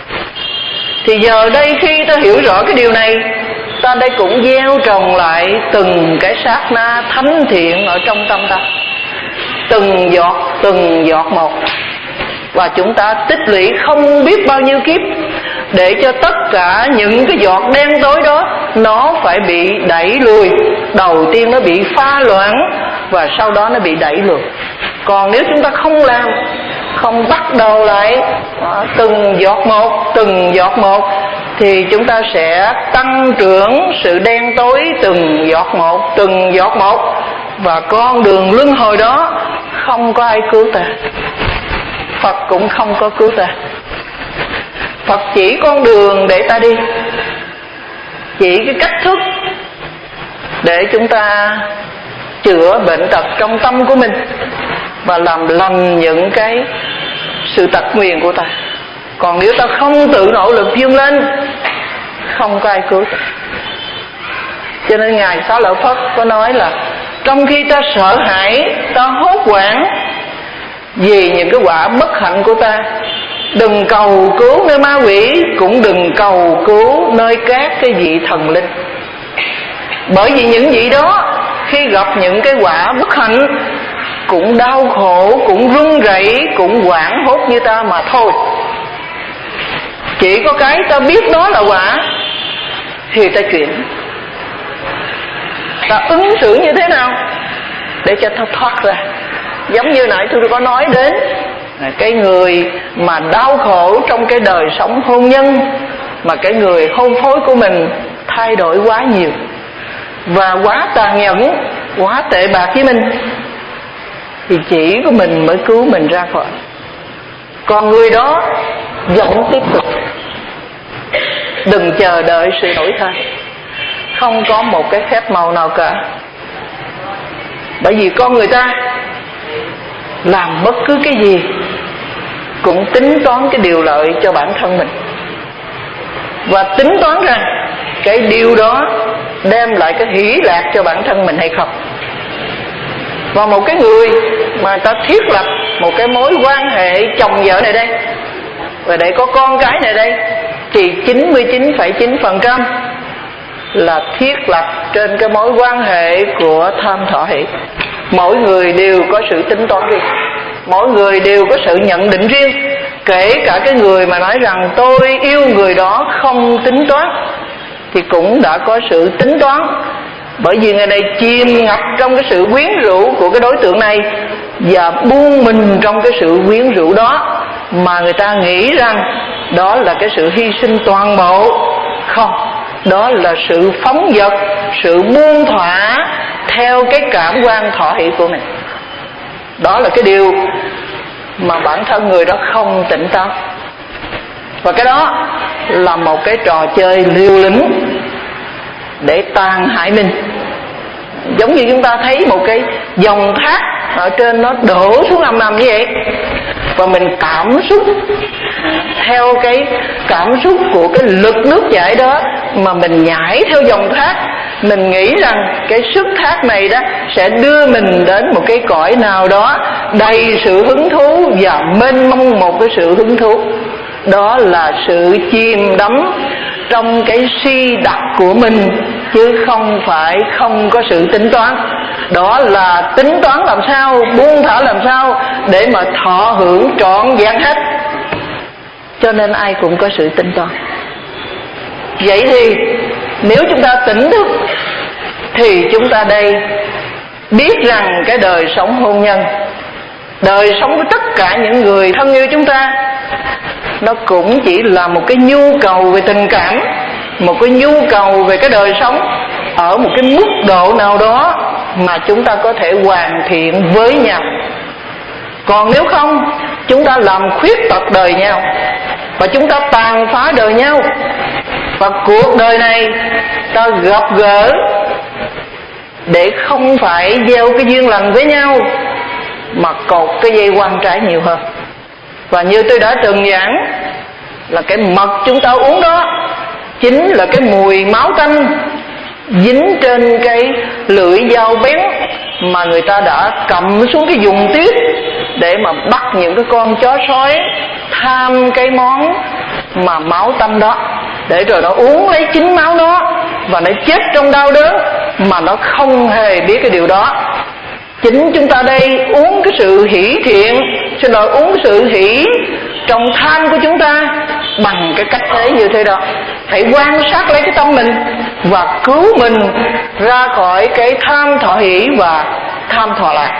Thì giờ đây khi ta hiểu rõ cái điều này, ta đây cũng gieo trồng lại từng cái sát na thánh thiện ở trong tâm ta, từng giọt từng giọt một. Và chúng ta tích lũy không biết bao nhiêu kiếp, để cho tất cả những cái giọt đen tối đó nó phải bị đẩy lùi. Đầu tiên nó bị pha loãng, và sau đó nó bị đẩy lùi. Còn nếu chúng ta không làm, không bắt đầu lại từng giọt một, từng giọt một, thì chúng ta sẽ tăng trưởng sự đen tối từng giọt một, từng giọt một. Và con đường luân hồi đó không có ai cứu ta, Phật cũng không có cứu ta. Phật chỉ con đường để ta đi, chỉ cái cách thức để chúng ta chữa bệnh tật trong tâm của mình và làm lành những cái sự tật nguyền của ta. Còn nếu ta không tự nỗ lực vươn lên, không có ai cứu ta. Cho nên Ngài Xá Lợi Phất có nói là trong khi ta sợ hãi, ta hốt hoảng vì những cái quả bất hạnh của ta, đừng cầu cứu nơi ma quỷ, cũng đừng cầu cứu nơi các cái vị thần linh. Bởi vì những vị đó khi gặp những cái quả bất hạnh cũng đau khổ, cũng run rẩy, cũng hoảng hốt như ta mà thôi. Chỉ có cái ta biết đó là quả thì ta chuyển, ta ứng xử như thế nào để cho ta thoát ra. Giống như nãy tôi có nói đến cái người mà đau khổ trong cái đời sống hôn nhân, mà cái người hôn phối của mình thay đổi quá nhiều và quá tàn nhẫn, quá tệ bạc với mình, thì chỉ có mình mới cứu mình ra khỏi. Còn người đó vẫn tiếp tục, đừng chờ đợi sự đổi thay, không có một cái phép màu nào cả. Bởi vì con người ta làm bất cứ cái gì cũng tính toán cái điều lợi cho bản thân mình, và tính toán rằng cái điều đó đem lại cái hỷ lạc cho bản thân mình hay không. Và một cái người mà ta thiết lập một cái mối quan hệ chồng vợ này đây, và để có con cái này đây, thì chín mươi chín phẩy chín phần trăm là thiết lập trên cái mối quan hệ của tham thọ hỷ. Mỗi người đều có sự tính toán riêng, mỗi người đều có sự nhận định riêng. Kể cả cái người mà nói rằng tôi yêu người đó không tính toán, thì cũng đã có sự tính toán. Bởi vì người này chìm ngập trong cái sự quyến rũ của cái đối tượng này, và buông mình trong cái sự quyến rũ đó, mà người ta nghĩ rằng đó là cái sự hy sinh toàn bộ. Không, đó là sự phóng dật, sự buông thỏa theo cái cảm quan thọ hỷ của mình. Đó là cái điều mà bản thân người đó không tỉnh táo. Và cái đó là một cái trò chơi liều lĩnh để tàn hại mình. Giống như chúng ta thấy một cái dòng thác ở trên nó đổ xuống ầm ầm như vậy, và mình cảm xúc theo cái cảm xúc của cái lực nước chảy đó mà mình nhảy theo dòng thác, mình nghĩ rằng cái sức thác này đó sẽ đưa mình đến một cái cõi nào đó đầy sự hứng thú và mênh mông một cái sự hứng thú. Đó là sự chìm đắm trong cái si đặc của mình, chứ không phải không có sự tính toán. Đó là tính toán làm sao, buông thả làm sao để mà thọ hưởng trọn vẹn hết. Cho nên ai cũng có sự tính toán. Vậy thì nếu chúng ta tỉnh thức thì chúng ta đây biết rằng cái đời sống hôn nhân, đời sống của tất cả những người thân yêu chúng ta, nó cũng chỉ là một cái nhu cầu về tình cảm, một cái nhu cầu về cái đời sống ở một cái mức độ nào đó mà chúng ta có thể hoàn thiện với nhau. Còn nếu không, chúng ta làm khuyết tật đời nhau và chúng ta tàn phá đời nhau. Và cuộc đời này ta gặp gỡ để không phải gieo cái duyên lành với nhau, mà cột cái dây quan trái nhiều hơn. Và như tôi đã từng giảng, là cái mật chúng ta uống đó chính là cái mùi máu tanh dính trên cái lưỡi dao bén mà người ta đã cầm xuống cái vùng tuyết để mà bắt những cái con chó sói tham cái món mà máu tanh đó, để rồi nó uống lấy chính máu nó và nó chết trong đau đớn mà nó không hề biết cái điều đó. Chính chúng ta đây uống cái sự hỷ thiện, xin lỗi, uống cái sự hỷ trong tham của chúng ta bằng cái cách thế như thế đó. Hãy quan sát lấy cái tâm mình và cứu mình ra khỏi cái tham thọ hỷ và tham thọ lạc.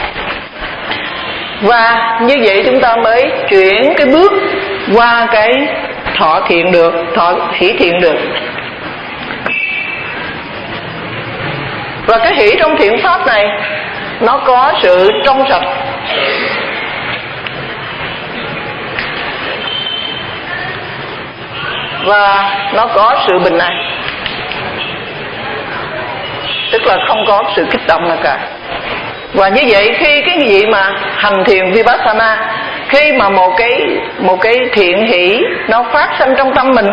Và như vậy chúng ta mới chuyển cái bước qua cái thọ thiện được, thọ hỷ thiện được. Và cái hỷ trong thiện pháp này nó có sự trong sạch, và nó có sự bình an, tức là không có sự kích động nào cả. Và như vậy khi cái gì mà hành thiền Vipassana, khi mà một cái một cái thiện hỷ nó phát sinh trong tâm mình,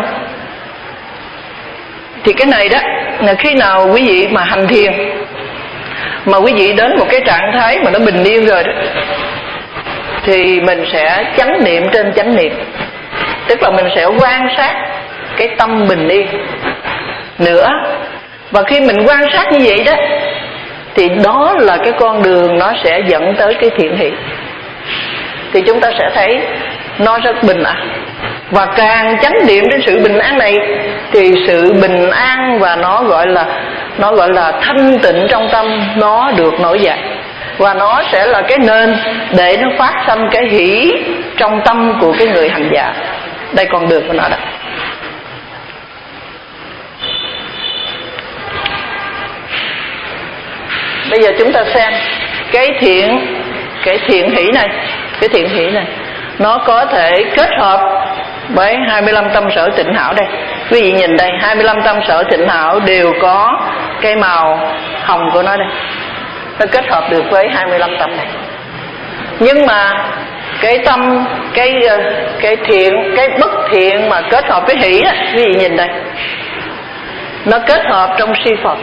thì cái này đó là khi nào quý vị mà hành thiền mà quý vị đến một cái trạng thái mà nó bình yên rồi đó, thì mình sẽ chánh niệm trên chánh niệm, tức là mình sẽ quan sát cái tâm bình yên nữa. Và khi mình quan sát như vậy đó, thì đó là cái con đường nó sẽ dẫn tới cái thiện hỷ. Thì chúng ta sẽ thấy nó rất bình an. Và càng chánh niệm đến sự bình an này, thì sự bình an và nó gọi là nó gọi là thanh tịnh trong tâm nó được nổi dậy, và nó sẽ là cái nền để nó phát sinh cái hỷ trong tâm của cái người hành giả. Đây con đường của nó đó. Bây giờ chúng ta xem cái thiện cái thiện hỷ này, cái thiện hỷ này nó có thể kết hợp với hai mươi lăm tâm sở tịnh hảo đây. Quý vị nhìn đây, hai mươi lăm tâm sở tịnh hảo đều có cái màu hồng của nó đây. Nó kết hợp được với hai mươi lăm tâm này. Nhưng mà cái tâm, cái cái thiện, cái bất thiện mà kết hợp với hỷ á, quý vị nhìn đây, nó kết hợp trong si Phật.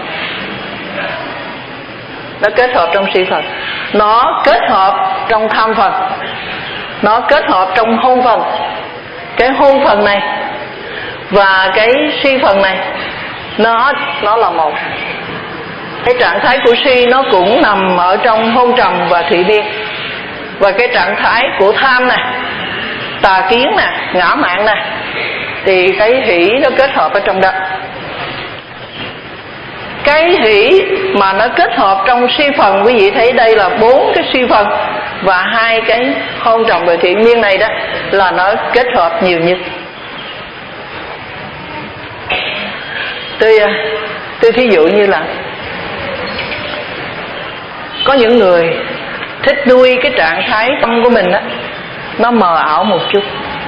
Nó kết hợp trong si Phật. Nó kết hợp trong tham Phật. Nó kết hợp trong hôn phần. Cái hôn phần này và cái si phần này nó nó là một. Cái trạng thái của si nó cũng nằm ở trong hôn trầm và thị biên. Và cái trạng thái của tham này, tà kiến nè, ngã mạn nè, thì cái hỷ nó kết hợp ở trong đó. Cái hỷ mà nó kết hợp trong si phần, quý vị thấy đây là bốn cái si phần và hai cái hôn trầm và thiện miên này đó là nó kết hợp nhiều nhất. Tôi tôi thí dụ như là có những người thích nuôi cái trạng thái tâm của mình á nó mờ ảo một chút.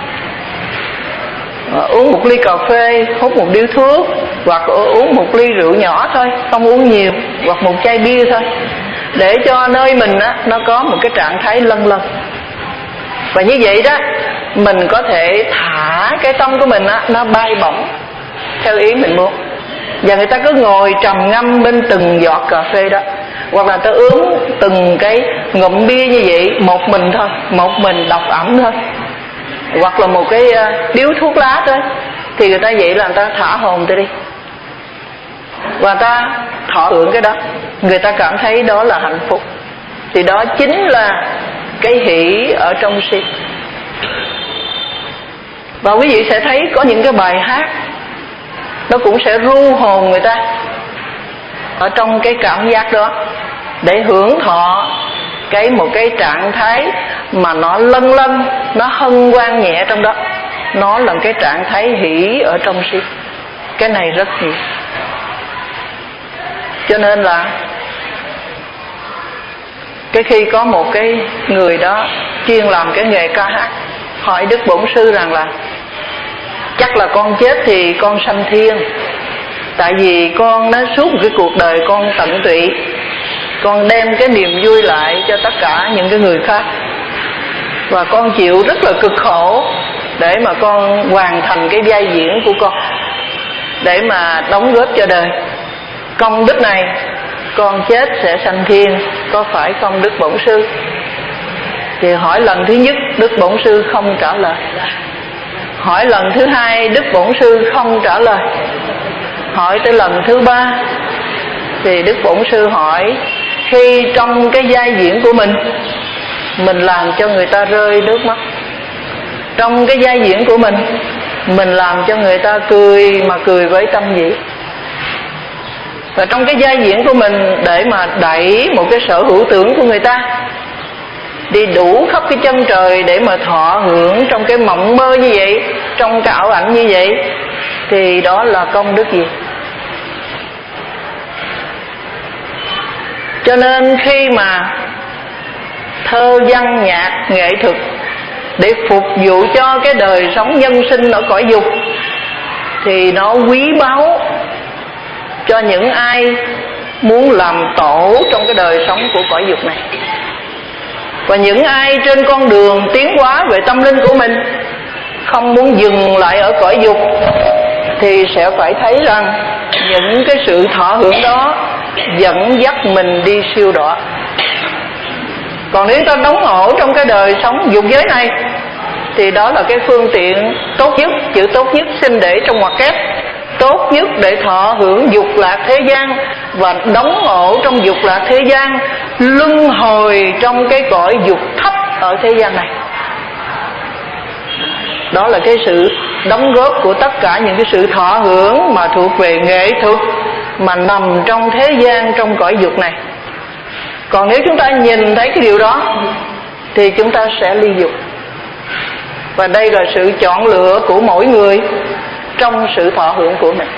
Uống một ly cà phê, hút một điếu thuốc, hoặc uống một ly rượu nhỏ thôi, không uống nhiều, hoặc một chai bia thôi, để cho nơi mình á nó có một cái trạng thái lân lân. Và như vậy đó, mình có thể thả cái tâm của mình á nó bay bổng theo ý mình muốn. Và người ta cứ ngồi trầm ngâm bên từng giọt cà phê đó, hoặc là ta uống từng cái ngụm bia như vậy, một mình thôi, một mình độc ẩm thôi, hoặc là một cái điếu thuốc lá thôi, thì người ta vậy là người ta thả hồn ta đi, và ta thọ hưởng cái đó, người ta cảm thấy đó là hạnh phúc. Thì đó chính là cái hỷ ở trong si. Và quý vị sẽ thấy có những cái bài hát nó cũng sẽ ru hồn người ta ở trong cái cảm giác đó, để hưởng thọ cái một cái trạng thái mà nó lân lân, nó hân hoan nhẹ trong đó. Nó là cái trạng thái hỷ ở trong si. Cái này rất nhiều. Cho nên là cái khi có một cái người đó chuyên làm cái nghề ca hát, hỏi Đức Bổn Sư rằng là chắc là con chết thì con sanh thiên, tại vì con đã suốt một cái cuộc đời con tận tụy, con đem cái niềm vui lại cho tất cả những cái người khác, và con chịu rất là cực khổ để mà con hoàn thành cái vai diễn của con, để mà đóng góp cho đời. Công đức này con chết sẽ sanh thiên, có phải không Đức Bổn Sư? Thì hỏi lần thứ nhất Đức Bổn Sư không trả lời. Hỏi lần thứ hai Đức Bổn Sư không trả lời. Hỏi tới lần thứ ba thì Đức Bổn Sư hỏi, khi trong cái vai diễn của mình, mình làm cho người ta rơi nước mắt, trong cái vai diễn của mình, mình làm cho người ta cười mà cười với tâm gì, và trong cái vai diễn của mình để mà đẩy một cái sở hữu tưởng của người ta đi đủ khắp cái chân trời để mà thọ hưởng trong cái mộng mơ như vậy, trong cái ảo ảnh như vậy, thì đó là công đức gì? Cho nên khi mà thơ văn nhạc nghệ thuật để phục vụ cho cái đời sống nhân sinh ở cõi dục, thì nó quý báu cho những ai muốn làm tổ trong cái đời sống của cõi dục này. Và những ai trên con đường tiến hóa về tâm linh của mình, không muốn dừng lại ở cõi dục, thì sẽ phải thấy rằng những cái sự thọ hưởng đó dẫn dắt mình đi siêu đọa. Còn nếu ta đóng ổ trong cái đời sống dục giới này, thì đó là cái phương tiện tốt nhất, chữ tốt nhất xin để trong ngoặc kép, tốt nhất để thọ hưởng dục lạc thế gian, và đóng ổ trong dục lạc thế gian, luân hồi trong cái cõi dục thấp ở thế gian này. Đó là cái sự đóng góp của tất cả những cái sự thọ hưởng mà thuộc về nghệ thuật, mà nằm trong thế gian, trong cõi dục này. Còn nếu chúng ta nhìn thấy cái điều đó, thì chúng ta sẽ ly dục. Và đây là sự chọn lựa của mỗi người trong sự thọ hưởng của mình.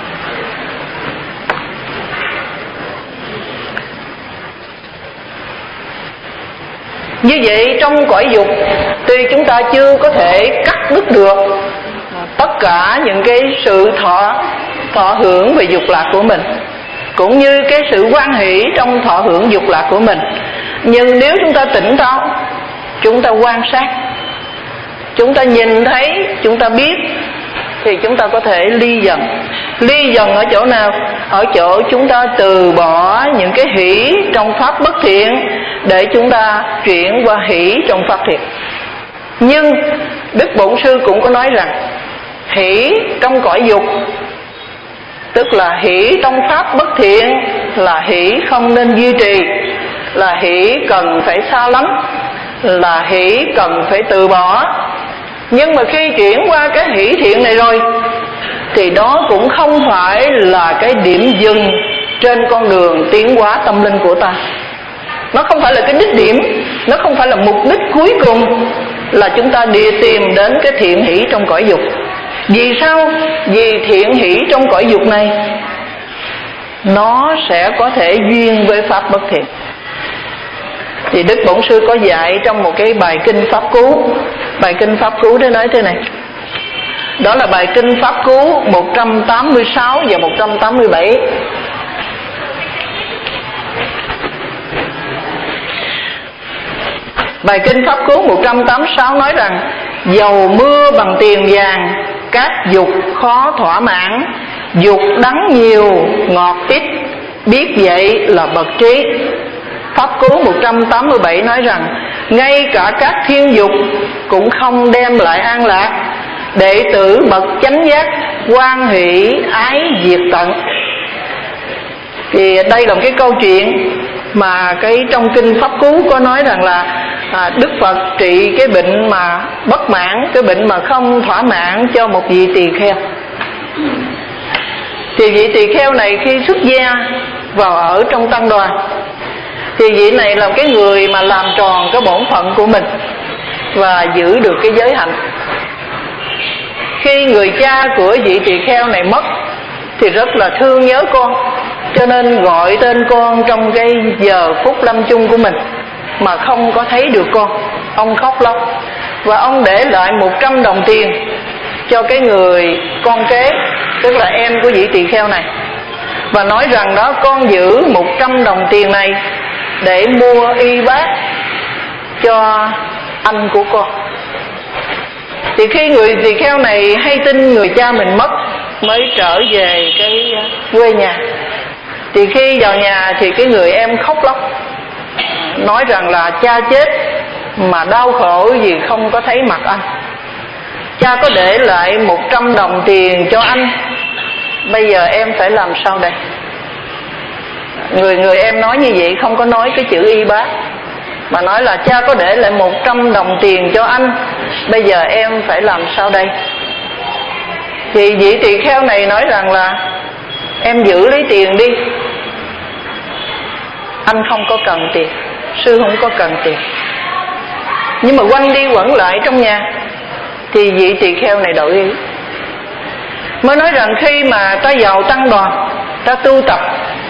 Như vậy trong cõi dục, tuy chúng ta chưa có thể cắt đứt được tất cả những cái sự thọ thọ hưởng về dục lạc của mình, cũng như cái sự hoan hỷ trong thọ hưởng dục lạc của mình, nhưng nếu chúng ta tỉnh táo, chúng ta quan sát, chúng ta nhìn thấy, chúng ta biết, thì chúng ta có thể ly dần. Ly dần ở chỗ nào? Ở chỗ chúng ta từ bỏ những cái hỷ trong pháp bất thiện, để chúng ta chuyển qua hỷ trong pháp thiện. Nhưng Đức Bổn Sư cũng có nói rằng hỷ trong cõi dục, tức là hỷ trong pháp bất thiện, là hỷ không nên duy trì, là hỷ cần phải xa lánh, là hỷ cần phải từ bỏ. Nhưng mà khi chuyển qua cái hỷ thiện này rồi, thì đó cũng không phải là cái điểm dừng trên con đường tiến hóa tâm linh của ta. Nó không phải là cái đích điểm, nó không phải là mục đích cuối cùng là chúng ta đi tìm đến cái thiện hỷ trong cõi dục. Vì sao? Vì thiện hỷ trong cõi dục này nó sẽ có thể duyên với pháp bất thiện. Thì Đức Bổn Sư có dạy trong một cái bài kinh Pháp Cú. Bài kinh Pháp Cú để nói thế này. Đó là bài kinh Pháp Cú một trăm tám mươi sáu và một trăm tám mươi bảy. Bài kinh Pháp Cú một trăm tám mươi sáu nói rằng: dầu mưa bằng tiền vàng, các dục khó thỏa mãn, dục đắng nhiều ngọt ít, biết vậy là bậc trí. Pháp Cú một trăm tám mươi bảy nói rằng ngay cả các thiên dục cũng không đem lại an lạc, đệ tử bậc chánh giác hoan hỷ ái diệt tận. Thì đây là một cái câu chuyện mà cái trong kinh Pháp Cú có nói rằng là à, Đức Phật trị cái bệnh mà bất mãn, cái bệnh mà không thỏa mãn cho một vị tỳ kheo. Thì vị tỳ kheo này khi xuất gia vào ở trong tăng đoàn, thì vị này là cái người mà làm tròn cái bổn phận của mình và giữ được cái giới hạnh. Khi người cha của vị tỳ kheo này mất thì rất là thương nhớ con, cho nên gọi tên con trong cái giờ phút lâm chung của mình mà không có thấy được con. Ông khóc lóc và ông để lại một trăm đồng tiền cho cái người con kế, tức là em của vị tỳ kheo này, và nói rằng đó, con giữ một trăm đồng tiền này để mua y bác cho anh của con. Thì khi người tỳ kheo này hay tin người cha mình mất mới trở về cái quê nhà. Thì khi vào nhà thì cái người em khóc lóc nói rằng là cha chết mà đau khổ vì không có thấy mặt anh. Cha có để lại một trăm đồng tiền cho anh, bây giờ em phải làm sao đây? Người người em nói như vậy, không có nói cái chữ y bác, mà nói là cha có để lại một trăm đồng tiền cho anh, bây giờ em phải làm sao đây? Thì vị tỳ kheo này nói rằng là em giữ lấy tiền đi, anh không có cần tiền, sư không có cần tiền. Nhưng mà quanh đi quẩn lại trong nhà thì vị tỳ kheo này đổi ý, mới nói rằng khi mà ta vào tăng đoàn, ta tu tập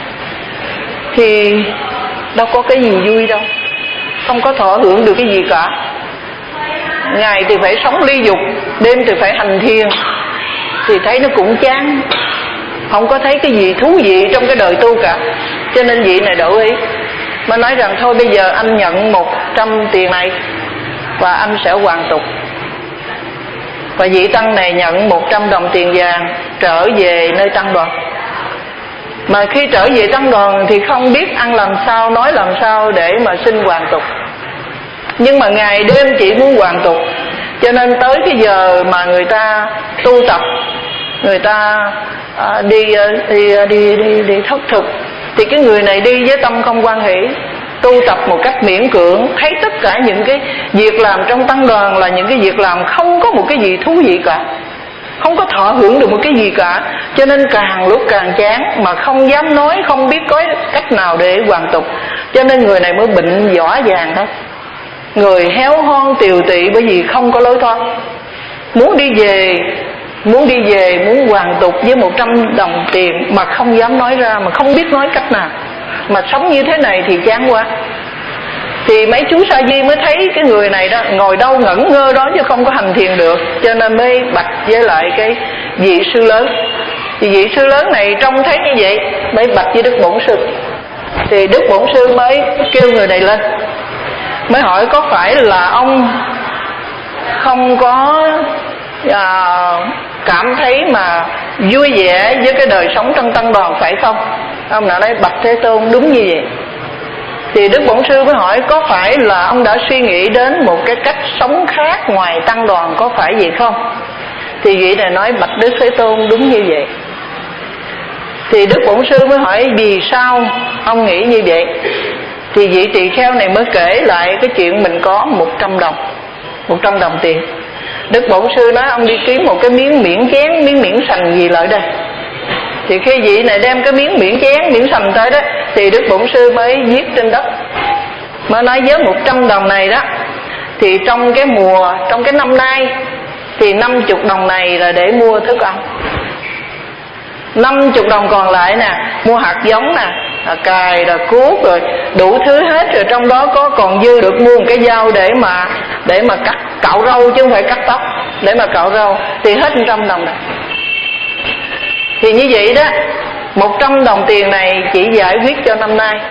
thì đâu có cái gì vui đâu, không có thọ hưởng được cái gì cả. Ngày thì phải sống ly dục, đêm thì phải hành thiền, thì thấy nó cũng chán, không có thấy cái gì thú vị trong cái đời tu cả. Cho nên vị này đổi ý, mà nói rằng thôi bây giờ anh nhận một trăm tiền này và anh sẽ hoàn tục. Và vị tăng này nhận một trăm đồng tiền vàng trở về nơi tăng đoàn. Mà khi trở về tăng đoàn thì không biết ăn làm sao, nói làm sao để mà xin hoàn tục. Nhưng mà ngày đêm chỉ muốn hoàn tục, cho nên tới cái giờ mà người ta tu tập, người ta à, đi, đi, đi, đi, đi thất thực, thì cái người này đi với tâm không hoan hỷ, tu tập một cách miễn cưỡng, thấy tất cả những cái việc làm trong tăng đoàn là những cái việc làm không có một cái gì thú vị cả, không có thọ hưởng được một cái gì cả. Cho nên càng lúc càng chán, mà không dám nói, không biết có cách nào để hoàn tục. Cho nên người này mới bệnh võ vàng đó, người héo hon tiều tụy, bởi vì không có lối thoát. Muốn đi về, muốn đi về, muốn hoàn tục với một trăm đồng tiền mà không dám nói ra, mà không biết nói cách nào. Mà sống như thế này thì chán quá. Thì mấy chú sa di mới thấy cái người này đó ngồi đâu ngẩn ngơ đó chứ không có hành thiền được, cho nên mới bạch với lại cái vị sư lớn. Thì vị sư lớn này trông thấy như vậy mới bạch với Đức Bổn Sư. Thì Đức Bổn Sư mới kêu người này lên, mới hỏi có phải là ông không có à, cảm thấy mà vui vẻ với cái đời sống trong tăng đoàn phải không? Ông nào nói bạch Thế Tôn đúng như vậy. Thì Đức Bổn Sư mới hỏi có phải là ông đã suy nghĩ đến một cái cách sống khác ngoài tăng đoàn có phải vậy không? Thì vị này nói bạch Đức Thế Tôn đúng như vậy. Thì Đức Bổn Sư mới hỏi vì sao ông nghĩ như vậy? Thì vị tỳ kheo này mới kể lại cái chuyện mình có một trăm đồng, một trăm đồng tiền. Đức Bổn Sư nói ông đi kiếm một cái miếng miễn chén, miếng miễn sành gì lại đây. Thì khi vị này đem cái miếng miễn chén, miễn sành tới đó, thì Đức Bổn Sư mới viết trên đất, mới nói với một trăm đồng này đó, thì trong cái mùa, trong cái năm nay thì năm chục đồng này là để mua thức ăn, năm chục đồng còn lại nè mua hạt giống nè, là cài, là cuốc, rồi đủ thứ hết. Rồi trong đó có còn dư được mua một cái dao để mà để mà cắt cạo râu, chứ không phải cắt tóc, để mà cạo râu, thì hết một trăm đồng này. Thì như vậy đó, một trăm đồng tiền này chỉ giải quyết cho năm nay.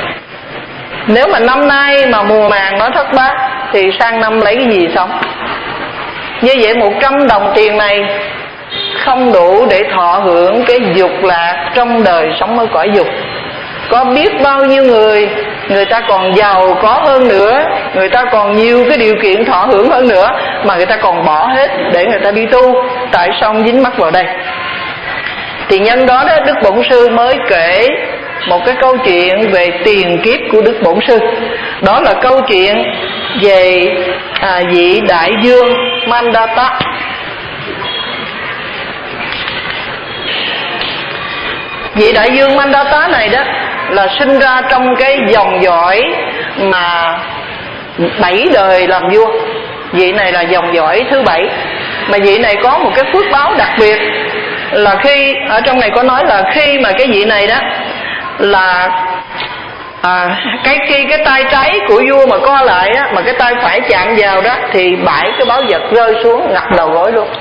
Nếu mà năm nay mà mùa màng nó thất bát thì sang năm lấy cái gì sống? Như vậy một trăm đồng tiền này không đủ để thọ hưởng cái dục lạc trong đời sống ở cõi dục. Có biết bao nhiêu người, người ta còn giàu có hơn nữa, người ta còn nhiều cái điều kiện thọ hưởng hơn nữa, mà người ta còn bỏ hết để người ta đi tu. Tại sao không dính mắc vào đây? Thì nhân đó, đó Đức Bổn Sư mới kể một cái câu chuyện về tiền kiếp của Đức Bổn Sư. Đó là câu chuyện về à, vị đại vương Mandata. Vị đại vương Mandata này đó là sinh ra trong cái dòng dõi mà bảy đời làm vua. Vị này là dòng dõi thứ bảy. Mà vị này có một cái phước báo đặc biệt, là khi ở trong này có nói là khi mà cái vị này đó là à, cái khi cái tay trái của vua mà co lại á, mà cái tay phải chạm vào đó thì bảy cái báu vật rơi xuống ngập đầu gối luôn.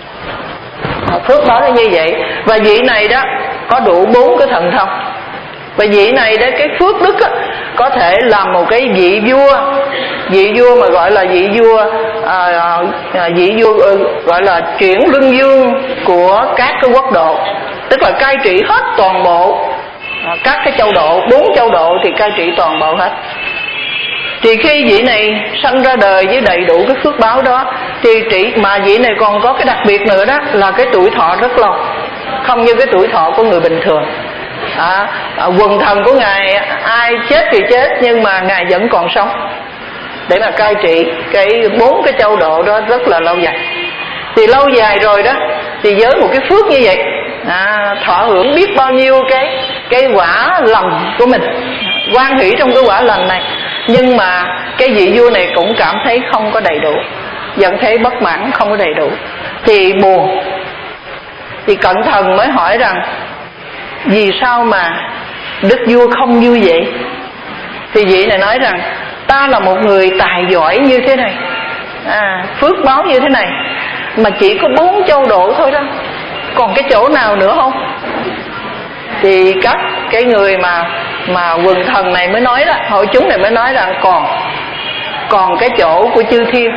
À, phước báo là như vậy. Và vị này đó có đủ bốn cái thần thông. Và vị này đó cái phước đức á, có thể làm một cái vị vua, vị vua mà gọi là vị vua à, à, vị vua à, gọi là chuyển luân vương của các cái quốc độ, tức là cai trị hết toàn bộ à, các cái châu độ, bốn châu độ thì cai trị toàn bộ hết. Thì khi vị này sanh ra đời với đầy đủ cái phước báo đó, thì trị mà vị này còn có cái đặc biệt nữa, đó là cái tuổi thọ rất lâu, không như cái tuổi thọ của người bình thường. À, à, quần thần của ngài ai chết thì chết, nhưng mà ngài vẫn còn sống để mà cai trị cái bốn cái châu độ đó rất là lâu dài. Thì lâu dài rồi đó, thì với một cái phước như vậy, à, thọ hưởng biết bao nhiêu cái cái quả lành của mình, hoan hỷ trong cái quả lành này. Nhưng mà cái vị vua này cũng cảm thấy không có đầy đủ, vẫn thấy bất mãn, không có đầy đủ, thì buồn. Thì cận thần mới hỏi rằng vì sao mà đức vua không vui vậy? Thì vị này nói rằng ta là một người tài giỏi như thế này, à, phước báo như thế này, mà chỉ có bốn châu độ thôi đó, còn cái chỗ nào nữa không? Thì các cái người mà mà quần thần này mới nói đó, hội chúng này mới nói rằng còn còn cái chỗ của chư thiên.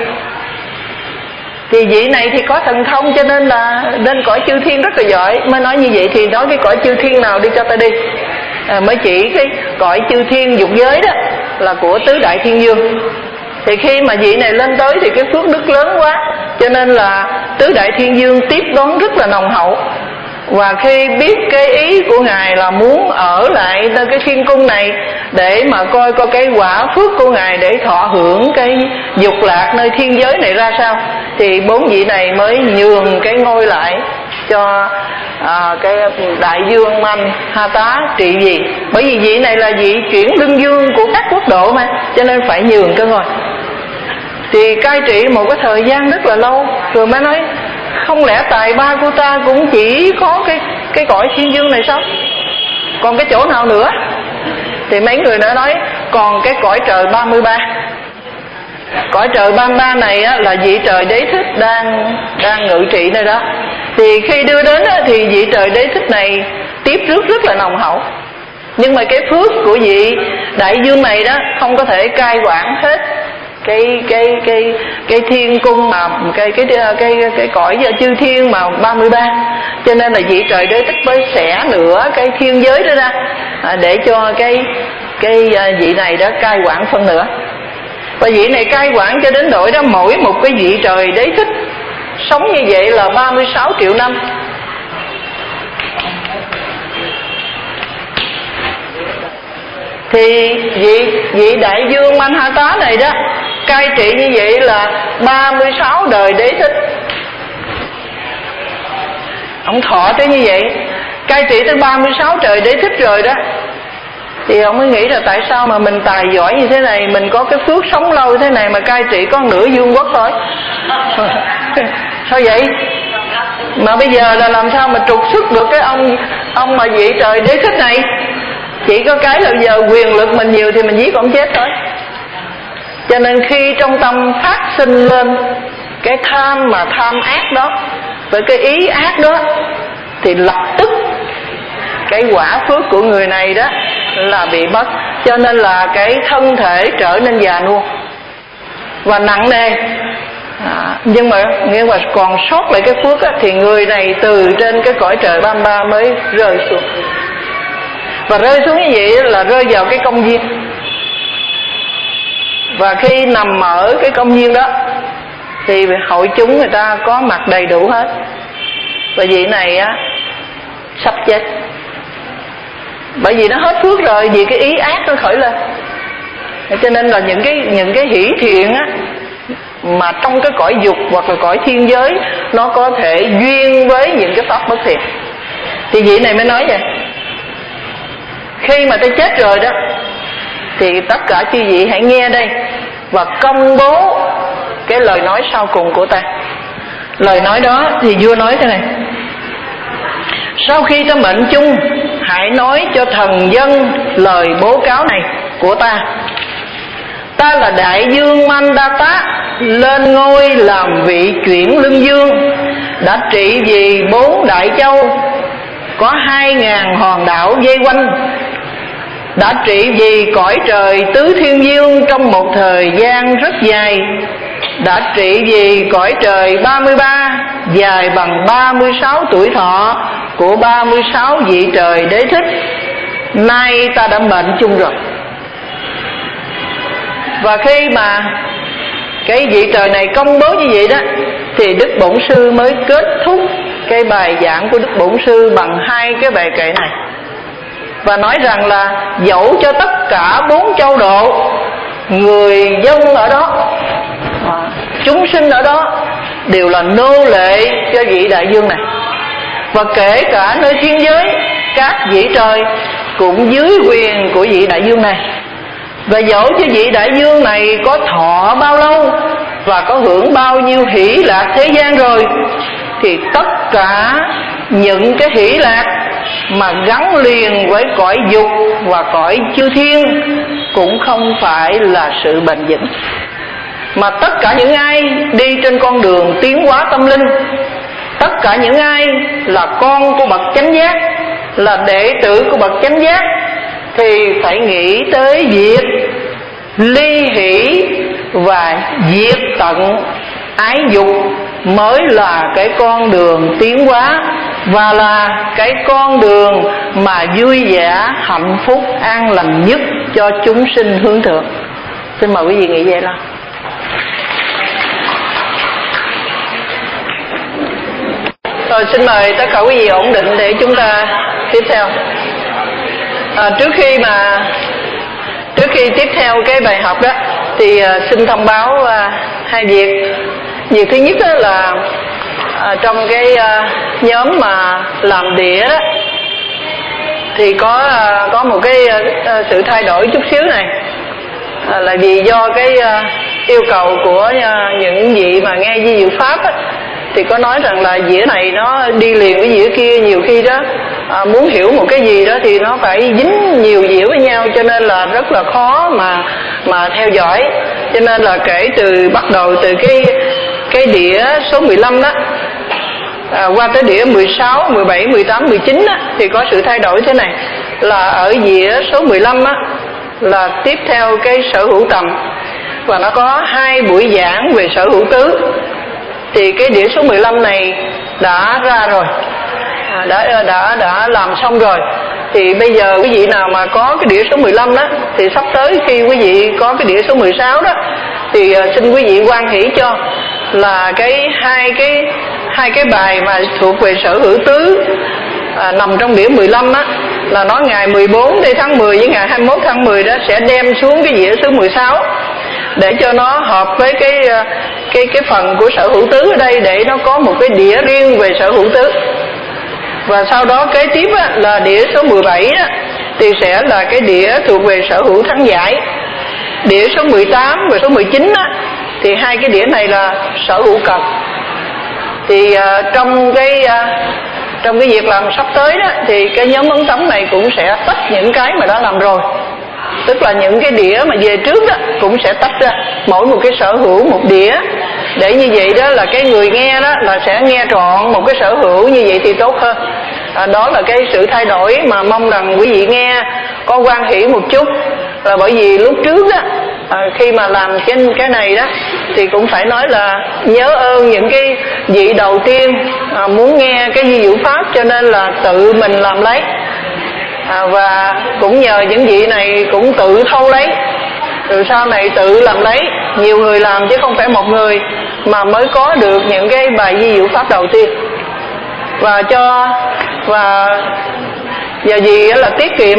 Thì vị này thì có thần thông cho nên là lên cõi chư thiên rất là giỏi. Mới nói như vậy thì nói cái cõi chư thiên nào đi cho ta đi. à, Mới chỉ cái cõi chư thiên dục giới đó là của tứ đại thiên vương. Thì khi mà vị này lên tới thì cái phước đức lớn quá, cho nên là tứ đại thiên vương tiếp đón rất là nồng hậu. Và khi biết cái ý của ngài là muốn ở lại tới cái thiên cung này để mà coi coi cái quả phước của ngài để thọ hưởng cái dục lạc nơi thiên giới này ra sao, thì bốn vị này mới nhường cái ngôi lại cho à, cái đại vương Man Ha Tá trị vì. Bởi vì vị này là vị chuyển luân vương của các quốc độ mà, cho nên phải nhường cái ngôi. Thì cai trị một cái thời gian rất là lâu rồi mới nói không lẽ tài ba của ta cũng chỉ có cái cái cõi thiên vương này sao? Còn cái chỗ nào nữa? Thì mấy người nữa nói còn cái cõi trời ba mươi ba. Cõi trời ba mươi ba này á, là vị trời Đế Thích đang đang ngự trị nơi đó. Thì khi đưa đến á, thì vị trời Đế Thích này tiếp rước rất là nồng hậu. Nhưng mà cái phước của vị đại vương này đó không có thể cai quản hết cái cái cái cái thiên cung mà cái cái cái cái, cái cõi chư thiên mà ba mươi ba, cho nên là vị trời Đế Thích mới xẻ nửa cái thiên giới đó ra à, để cho cái cái vị này đó cai quản phân nửa. Và vị này cai quản cho đến độ đó mỗi một cái vị trời Đế Thích sống như vậy là ba mươi sáu triệu năm. Thì vị vị đại vương Man Ha Tá này đó cai trị như vậy là ba mươi sáu đời Đế Thích. Ông thọ tới như vậy, cai trị tới ba mươi sáu trời Đế Thích rồi đó. Thì ông mới nghĩ là tại sao mà mình tài giỏi như thế này, mình có cái phước sống lâu thế này mà cai trị có nửa vương quốc thôi. Sao vậy? Mà bây giờ là làm sao mà trục xuất được cái ông ông mà vị trời Đế Thích này? Chỉ có cái là giờ quyền lực mình nhiều thì mình giết ông chết thôi. Cho nên khi trong tâm phát sinh lên cái tham mà tham ác đó, với cái ý ác đó, thì lập tức cái quả phước của người này đó là bị mất. Cho nên là cái thân thể trở nên già nua và nặng nề. à, nhưng mà nghĩa mà còn sót lại cái phước á, thì người này từ trên cái cõi trời ba mươi ba mới rơi xuống. Và rơi xuống như vậy là rơi vào cái công viên. Và khi nằm ở cái công viên đó thì hội chúng người ta có mặt đầy đủ hết. Và vị này á sắp chết, bởi vì nó hết phước rồi, vì cái ý ác nó khởi lên. Cho nên là những cái những cái hỷ thiện á mà trong cái cõi dục hoặc là cõi thiên giới nó có thể duyên với những cái pháp bất thiện. Thì vị này mới nói vậy. Khi mà ta chết rồi đó thì tất cả chư vị hãy nghe đây và công bố cái lời nói sau cùng của ta. Lời nói đó thì vua nói thế này: sau khi ta mệnh chung, hãy nói cho thần dân lời bố cáo này của ta. Ta là đại vương Mandata, lên ngôi làm vị chuyển lưng vương, đã trị vì bốn đại châu, có hai ngàn hòn đảo vây quanh, đã trị vì cõi trời tứ thiên dương trong một thời gian rất dài, đã trị vì cõi trời ba mươi ba dài bằng ba mươi sáu tuổi thọ của ba mươi sáu vị trời đế thích. Nay ta đã mệnh chung rồi. Và khi mà cái vị trời này công bố như vậy đó thì Đức Bổn Sư mới kết thúc cái bài giảng của Đức Bổn Sư bằng hai cái bài kệ này, và nói rằng là dẫu cho tất cả bốn châu độ, người dân ở đó, chúng sinh ở đó đều là nô lệ cho vị đại vương này, và kể cả nơi thiên giới các vị trời cũng dưới quyền của vị đại vương này. Và dẫu cho vị đại vương này có thọ bao lâu và có hưởng bao nhiêu hỷ lạc thế gian rồi, thì tất cả những cái hỷ lạc mà gắn liền với cõi dục và cõi chư thiên cũng không phải là sự bền vững. Mà tất cả những ai đi trên con đường tiến hóa tâm linh, tất cả những ai là con của bậc chánh giác, là đệ tử của bậc chánh giác, thì phải nghĩ tới việc ly hỷ và diệt tận ái dục mới là cái con đường tiến hóa, và là cái con đường mà vui vẻ, hạnh phúc, an lành nhất cho chúng sinh hướng thượng. Xin mời quý vị nghĩ vậy nào. Rồi xin mời tất cả quý vị ổn định để chúng ta tiếp theo. À, trước khi mà trước khi tiếp theo cái bài học đó thì uh, xin thông báo uh, hai việc. Việc thứ nhất đó là uh, trong cái uh, nhóm mà làm đĩa đó thì có uh, có một cái uh, sự thay đổi chút xíu này, uh, là vì do cái uh, yêu cầu của uh, những vị mà nghe di diệu pháp á, thì có nói rằng là dĩa này nó đi liền với dĩa kia, nhiều khi đó à, muốn hiểu một cái gì đó thì nó phải dính nhiều dĩa với nhau, cho nên là rất là khó mà mà theo dõi. Cho nên là kể từ bắt đầu từ cái cái đĩa số mười lăm đó à, qua tới đĩa mười sáu, mười bảy, mười tám, mười chín á, thì có sự thay đổi thế này, là ở dĩa số mười lăm á là tiếp theo cái sở hữu tầm, và nó có hai buổi giảng về sở hữu tứ. Thì cái đĩa số mười lăm này đã ra rồi, à, đã đã đã làm xong rồi. Thì bây giờ quý vị nào mà có cái đĩa số mười lăm đó thì sắp tới khi quý vị có cái đĩa số mười sáu đó thì uh, xin quý vị hoan hỷ cho là cái hai cái hai cái bài mà thuộc về sở hữu tứ à, nằm trong đĩa mười lăm á, là nó ngày mười bốn tháng mười với ngày hai mươi mốt tháng mười đó sẽ đem xuống cái đĩa số mười sáu để cho nó hợp với cái cái cái phần của sở hữu tứ ở đây, để nó có một cái đĩa riêng về sở hữu tứ. Và sau đó kế tiếp á, là đĩa số mười bảy á, thì sẽ là cái đĩa thuộc về sở hữu thắng giải. Đĩa số mười tám và số mười chín á, thì hai cái đĩa này là sở hữu cần. Thì uh, trong cái uh, trong cái việc làm sắp tới đó thì cái nhóm ấn tống này cũng sẽ tách những cái mà đã làm rồi, tức là những cái đĩa mà về trước đó cũng sẽ tách ra, mỗi một cái sở hữu một đĩa, để như vậy đó là cái người nghe đó là sẽ nghe trọn một cái sở hữu, như vậy thì tốt hơn. À, đó là cái sự thay đổi mà mong rằng quý vị nghe có hoan hỷ một chút, là bởi vì lúc trước đó à, khi mà làm cái cái này đó thì cũng phải nói là nhớ ơn những cái vị đầu tiên à, muốn nghe cái di diệu pháp, cho nên là tự mình làm lấy, à, và cũng nhờ những vị này cũng tự thâu lấy, từ sau này tự làm lấy, nhiều người làm chứ không phải một người mà mới có được những cái bài di diệu pháp đầu tiên. Và cho và giờ gì là tiết kiệm,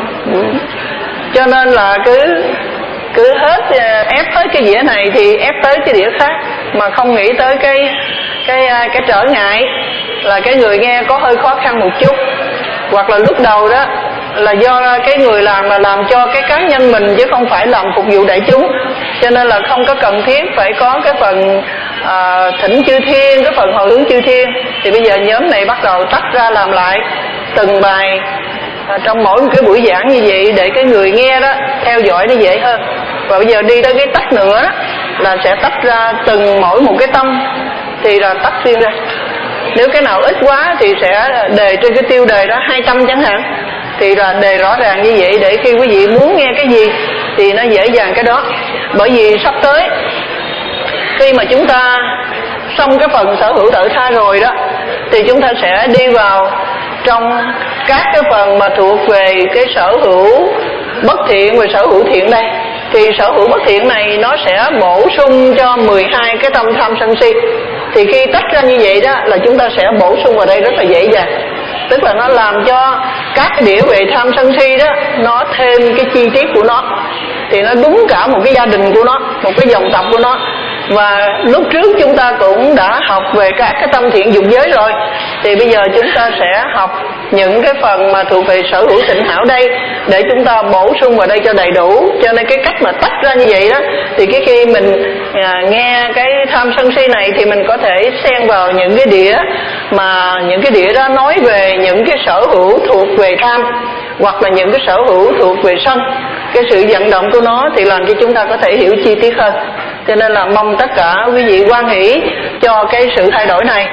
cho nên là cứ cứ hết ép hết cái dĩa này thì ép tới cái đĩa khác, mà không nghĩ tới cái cái cái trở ngại là cái người nghe có hơi khó khăn một chút, hoặc là lúc đầu đó là do cái người làm là làm cho cái cá nhân mình chứ không phải làm phục vụ đại chúng, cho nên là không có cần thiết phải có cái phần à, thỉnh chư thiên, cái phần hồi hướng chư thiên. Thì bây giờ nhóm này bắt đầu tách ra làm lại từng bài à, trong mỗi một cái buổi giảng như vậy, để cái người nghe đó theo dõi nó dễ hơn. Và bây giờ đi tới cái tách nữa đó, là sẽ tách ra từng mỗi một cái tâm, thì là tách riêng ra. Nếu cái nào ít quá thì sẽ đề trên cái tiêu đề đó hai trăm chẳng hạn, thì là đề rõ ràng như vậy, để khi quý vị muốn nghe cái gì thì nó dễ dàng cái đó. Bởi vì sắp tới khi mà chúng ta xong cái phần sở hữu tự tha rồi đó, thì chúng ta sẽ đi vào trong các cái phần mà thuộc về cái sở hữu bất thiện và sở hữu thiện đây. Thì sở hữu bất thiện này nó sẽ bổ sung cho mười hai cái tâm tham sân si. Thì khi tách ra như vậy đó là chúng ta sẽ bổ sung vào đây rất là dễ dàng. Tức là nó làm cho các cái đĩa về tham sân si đó nó thêm cái chi tiết của nó, thì nó đúng cả một cái gia đình của nó, một cái dòng tộc của nó. Và lúc trước chúng ta cũng đã học về các cái tâm thiện dục giới rồi, thì bây giờ chúng ta sẽ học những cái phần mà thuộc về sở hữu tịnh hảo đây, để chúng ta bổ sung vào đây cho đầy đủ. Cho nên cái cách mà tách ra như vậy đó, thì cái khi mình à, nghe cái tham sân si này thì mình có thể xen vào những cái đĩa mà những cái đĩa đó nói về những cái sở hữu thuộc về tham, hoặc là những cái sở hữu thuộc về sân, cái sự vận động của nó, thì làm cho chúng ta có thể hiểu chi tiết hơn. Cho nên là mong tất cả quý vị hoan hỷ cho cái sự thay đổi này.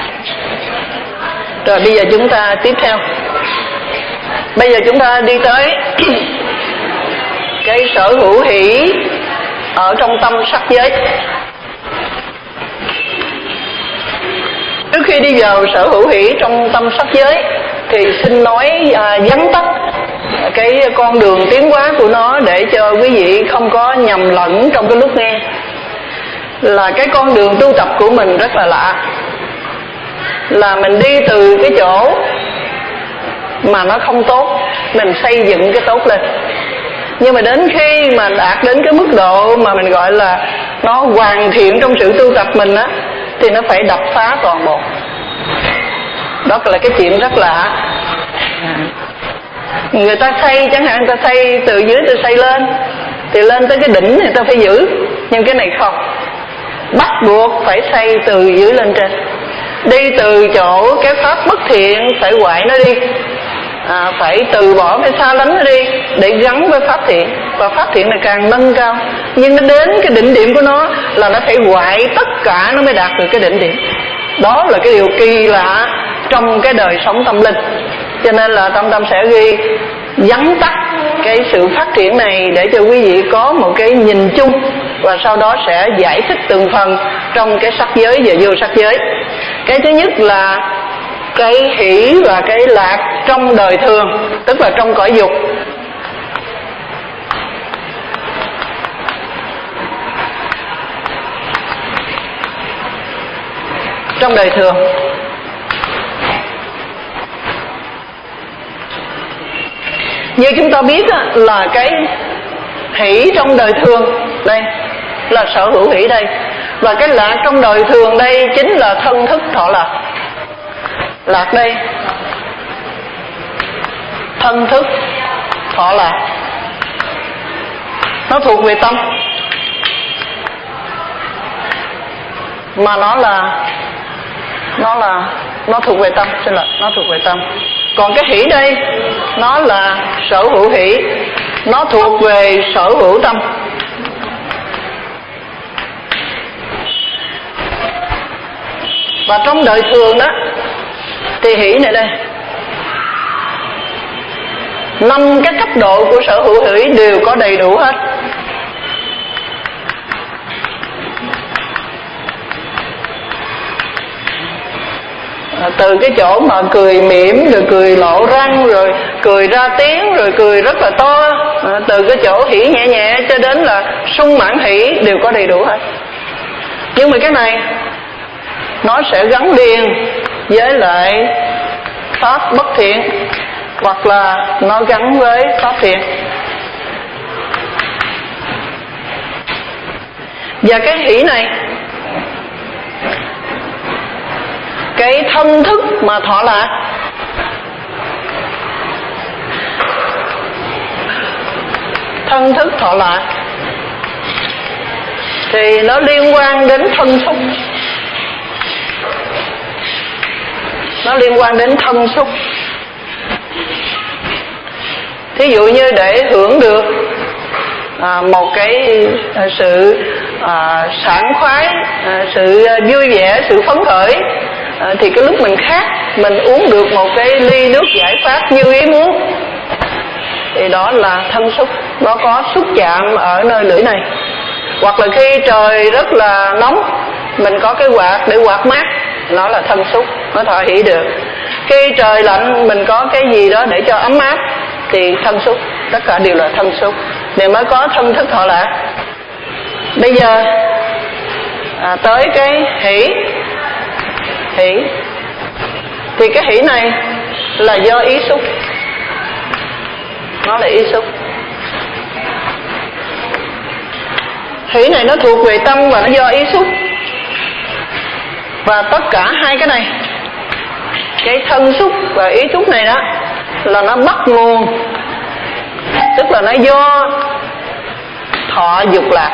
Rồi bây giờ chúng ta tiếp theo. Bây giờ chúng ta đi tới cái sở hữu hỷ ở trong tâm sắc giới. Trước khi đi vào sở hữu hỷ trong tâm sắc giới thì xin nói à, vắn tắt cái con đường tiến hóa của nó, để cho quý vị không có nhầm lẫn trong cái lúc nghe. Là cái con đường tu tập của mình rất là lạ, là mình đi từ cái chỗ mà nó không tốt, mình xây dựng cái tốt lên. Nhưng mà đến khi mà đạt đến cái mức độ mà mình gọi là nó hoàn thiện trong sự tu tập mình á, thì nó phải đập phá toàn bộ. Đó là cái chuyện rất lạ. Người ta xây chẳng hạn, người ta xây từ dưới ta xây lên, thì lên tới cái đỉnh người ta phải giữ. Nhưng cái này không, bắt buộc phải xây từ dưới lên trên. Đi từ chỗ cái pháp bất thiện phải quại nó đi, à, phải từ bỏ cái xa lánh nó đi để gắn với pháp thiện. Và pháp thiện này càng nâng cao, nhưng nó đến cái đỉnh điểm của nó là nó phải quại tất cả nó mới đạt được cái đỉnh điểm. Đó là cái điều kỳ lạ trong cái đời sống tâm linh. Cho nên là Tâm Tâm sẽ ghi vắn tắt cái sự phát triển này để cho quý vị có một cái nhìn chung, và sau đó sẽ giải thích từng phần trong cái sắc giới và vô sắc giới. Cái thứ nhất là cái hỷ và cái lạc trong đời thường, tức là trong cõi dục. Trong đời thường, như chúng ta biết là cái hỷ trong đời thường đây là sở hữu hỷ đây, và cái lạc trong đời thường đây chính là thân thức thọ lạc. Lạc đây, thân thức thọ lạc, nó thuộc về tâm, mà nó là nó là nó thuộc về tâm, xin lỗi, nó thuộc về tâm. Còn cái hỷ đây nó là sở hữu hỷ, nó thuộc về sở hữu tâm. Và trong đời thường đó thì hỷ này đây, năm cái cấp độ của sở hữu hỷ đều có đầy đủ hết. Từ cái chỗ mà cười mỉm, rồi cười lộ răng, rồi cười ra tiếng, rồi cười rất là to, từ cái chỗ hỉ nhẹ nhẹ cho đến là sung mãn hỉ đều có đầy đủ hết. Nhưng mà cái này nó sẽ gắn liền với lại pháp bất thiện, hoặc là nó gắn với pháp thiện. Và cái hỷ này, cái thân thức mà thọ lạc, thân thức thọ lạc thì nó liên quan đến thân xúc, nó liên quan đến thân xúc. Thí dụ như để hưởng được à, một cái à, sự à, sảng khoái, à, sự vui vẻ, sự phấn khởi, à, thì cái lúc mình khát, mình uống được một cái ly nước giải khát như ý muốn, thì đó là thân xúc, nó có xúc chạm ở nơi lưỡi này. Hoặc là khi trời rất là nóng, mình có cái quạt để quạt mát, nó là thân xúc, nó thọ hỷ được. Khi trời lạnh, mình có cái gì đó để cho ấm áp, thì thân xúc, tất cả đều là thân xúc, để mới có thân thức thọ lạc. Bây giờ à, tới cái hỷ, hỷ thì cái hỷ này là do ý xúc, nó là ý xúc. Hỷ này nó thuộc về tâm và nó do ý xúc. Và tất cả hai cái này, cái thân xúc và ý xúc này đó, là nó bắt nguồn, tức là nó do thọ dục lạc.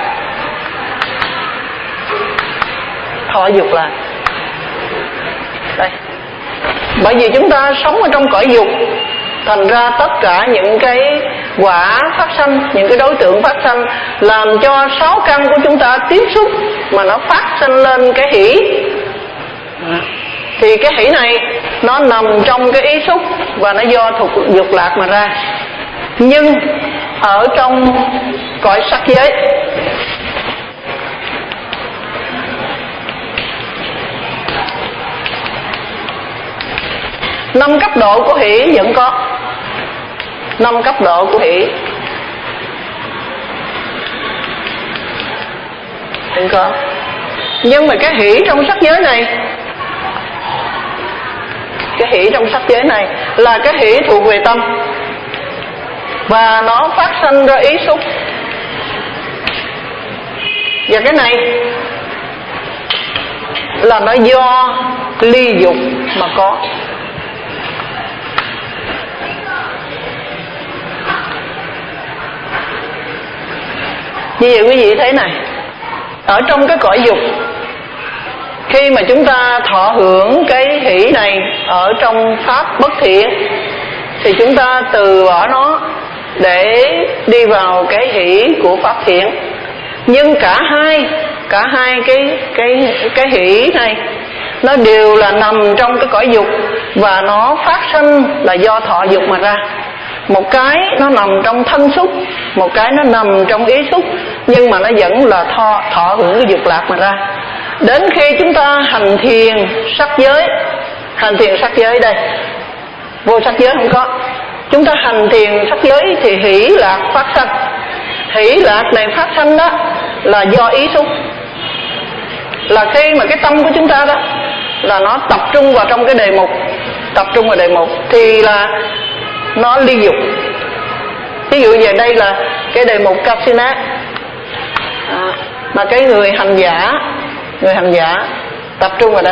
Thọ dục lạc đây. Bởi vì chúng ta sống ở trong cõi dục, thành ra tất cả những cái quả phát sanh, những cái đối tượng phát sanh, làm cho sáu căn của chúng ta tiếp xúc mà nó phát sanh lên cái hỷ. Thì cái hỷ này nó nằm trong cái ý xúc và nó do thuộc dục lạc mà ra. Nhưng ở trong cõi sắc giới, năm cấp độ của hỷ vẫn có, năm cấp độ của hỷ vẫn có. Nhưng mà cái hỷ trong sắc giới này, cái hỷ trong sắc giới này là cái hỷ thuộc về tâm, và nó phát sinh ra ý xúc. Và cái này là nó do ly dục mà có. Như vậy quý vị thấy này, ở trong cái cõi dục, khi mà chúng ta thọ hưởng cái hỷ này ở trong pháp bất thiện, thì chúng ta từ bỏ nó để đi vào cái hỷ của pháp thiện. Nhưng cả hai, cả hai cái cái cái hỷ này nó đều là nằm trong cái cõi dục, và nó phát sinh là do thọ dục mà ra. Một cái nó nằm trong thân xúc, một cái nó nằm trong ý xúc, nhưng mà nó vẫn là thọ, thọ hưởng cái dục lạc mà ra. Đến khi chúng ta hành thiền sắc giới, hành thiền sắc giới đây, vô sắc giới không có, chúng ta hành thiền sắc giới thì hỷ lạc phát sanh. Hỷ lạc này phát sanh đó là do ý xúc, là khi mà cái tâm của chúng ta đó là nó tập trung vào trong cái đề mục, tập trung vào đề mục thì là nó ly dục. Ví dụ về đây là cái đề mục Kasina, à, mà cái người hành giả, người hành giả tập trung vào đây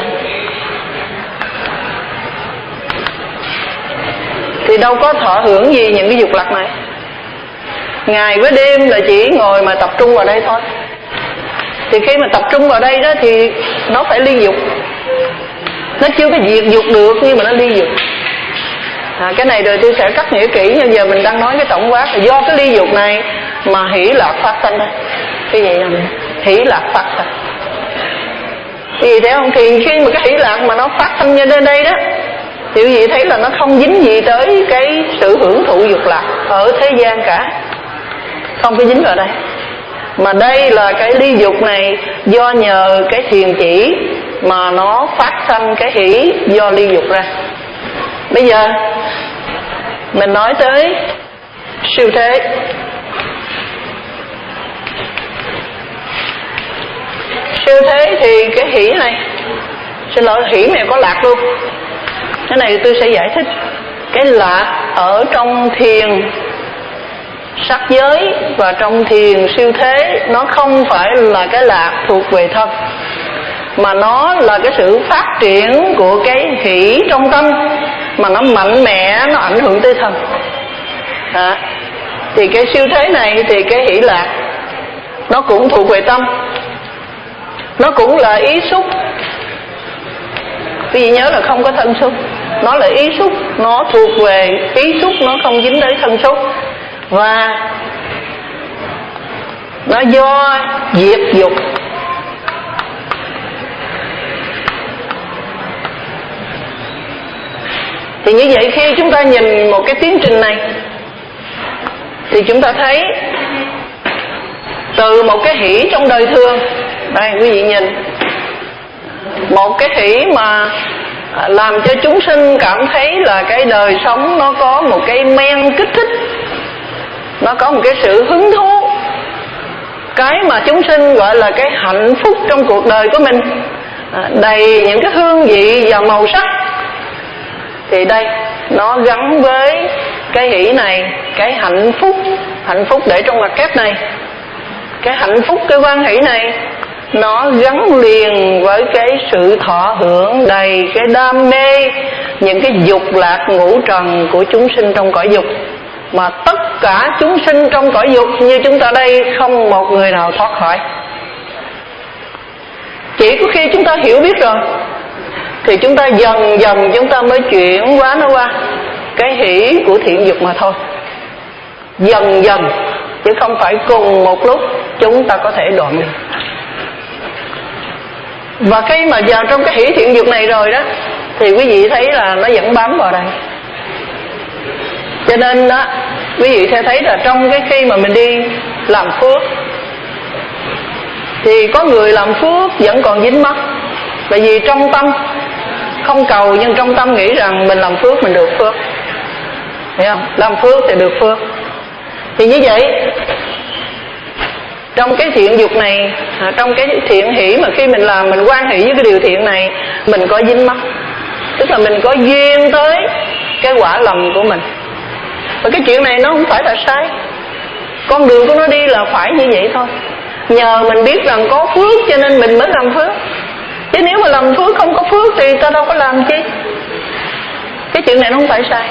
thì đâu có thọ hưởng gì những cái dục lạc này. Ngày với đêm là chỉ ngồi mà tập trung vào đây thôi. Thì khi mà tập trung vào đây đó thì nó phải ly dục. Nó chưa có diệt dục được, nhưng mà nó ly dục. À, cái này rồi tôi sẽ cắt nghĩa kỹ, nhưng giờ mình đang nói cái tổng quát là do cái ly dục này mà hỷ lạc phát sanh đây. Cái vậy là hỷ lạc phát sanh. Vì thế không, thì khi mà cái hỷ lạc mà nó phát sanh như đến đây đó, thì quý vị thấy là nó không dính gì tới cái sự hưởng thụ dục lạc ở thế gian cả, không có dính vào đây. Mà đây là cái ly dục này do nhờ cái thiền chỉ mà nó phát sanh cái hỷ do ly dục ra. Bây giờ mình nói tới siêu thế. Siêu thế thì cái hỷ này, xin lỗi, hỷ này có lạc luôn. Cái này tôi sẽ giải thích. Cái lạc ở trong thiền sắc giới và trong thiền siêu thế, nó không phải là cái lạc thuộc về thân, mà nó là cái sự phát triển của cái hỷ trong tâm, mà nó mạnh mẽ, nó ảnh hưởng tới thân. À, thì cái siêu thế này thì cái hỷ lạc nó cũng thuộc về tâm, nó cũng là ý xúc. Quý vị nhớ là không có thân xúc, nó là ý xúc, nó thuộc về ý xúc, nó không dính tới thân xúc. Và nó do diệt dục. Thì như vậy khi chúng ta nhìn một cái tiến trình này thì chúng ta thấy từ một cái hỷ trong đời thường, đây quý vị nhìn, một cái hỷ mà làm cho chúng sinh cảm thấy là cái đời sống nó có một cái men kích thích, nó có một cái sự hứng thú, cái mà chúng sinh gọi là cái hạnh phúc trong cuộc đời của mình, đầy những cái hương vị và màu sắc. Thì đây nó gắn với cái hỷ này, cái hạnh phúc, hạnh phúc để trong ngoặc kép này, cái hạnh phúc, cái quan hỷ này nó gắn liền với cái sự thọ hưởng đầy cái đam mê, những cái dục lạc ngũ trần của chúng sinh trong cõi dục. Mà tất cả chúng sinh trong cõi dục như chúng ta đây không một người nào thoát khỏi. Chỉ có khi chúng ta hiểu biết rồi thì chúng ta dần dần chúng ta mới chuyển hóa nó qua cái hỷ của thiện dục mà thôi. Dần dần, chứ không phải cùng một lúc chúng ta có thể đoạn được. Và khi mà vào trong cái hỷ thiện dục này rồi đó thì quý vị thấy là nó vẫn bám vào đây. Cho nên đó, quý vị sẽ thấy là trong cái khi mà mình đi làm phước thì có người làm phước vẫn còn dính mắc. Tại vì trong tâm không cầu, nhưng trong tâm nghĩ rằng mình làm phước mình được phước, hiểu không? Làm phước thì được phước. Thì như vậy trong cái thiện dục này, trong cái thiện hỷ mà khi mình làm, mình quan hỷ với cái điều thiện này, mình có dính mắc, tức là mình có duyên tới cái quả lầm của mình. Và cái chuyện này nó không phải là sai, con đường của nó đi là phải như vậy thôi. Nhờ mình biết rằng có phước cho nên mình mới làm phước, chứ nếu mà làm phước không có phước thì ta đâu có làm chi. Cái chuyện này nó không phải sai.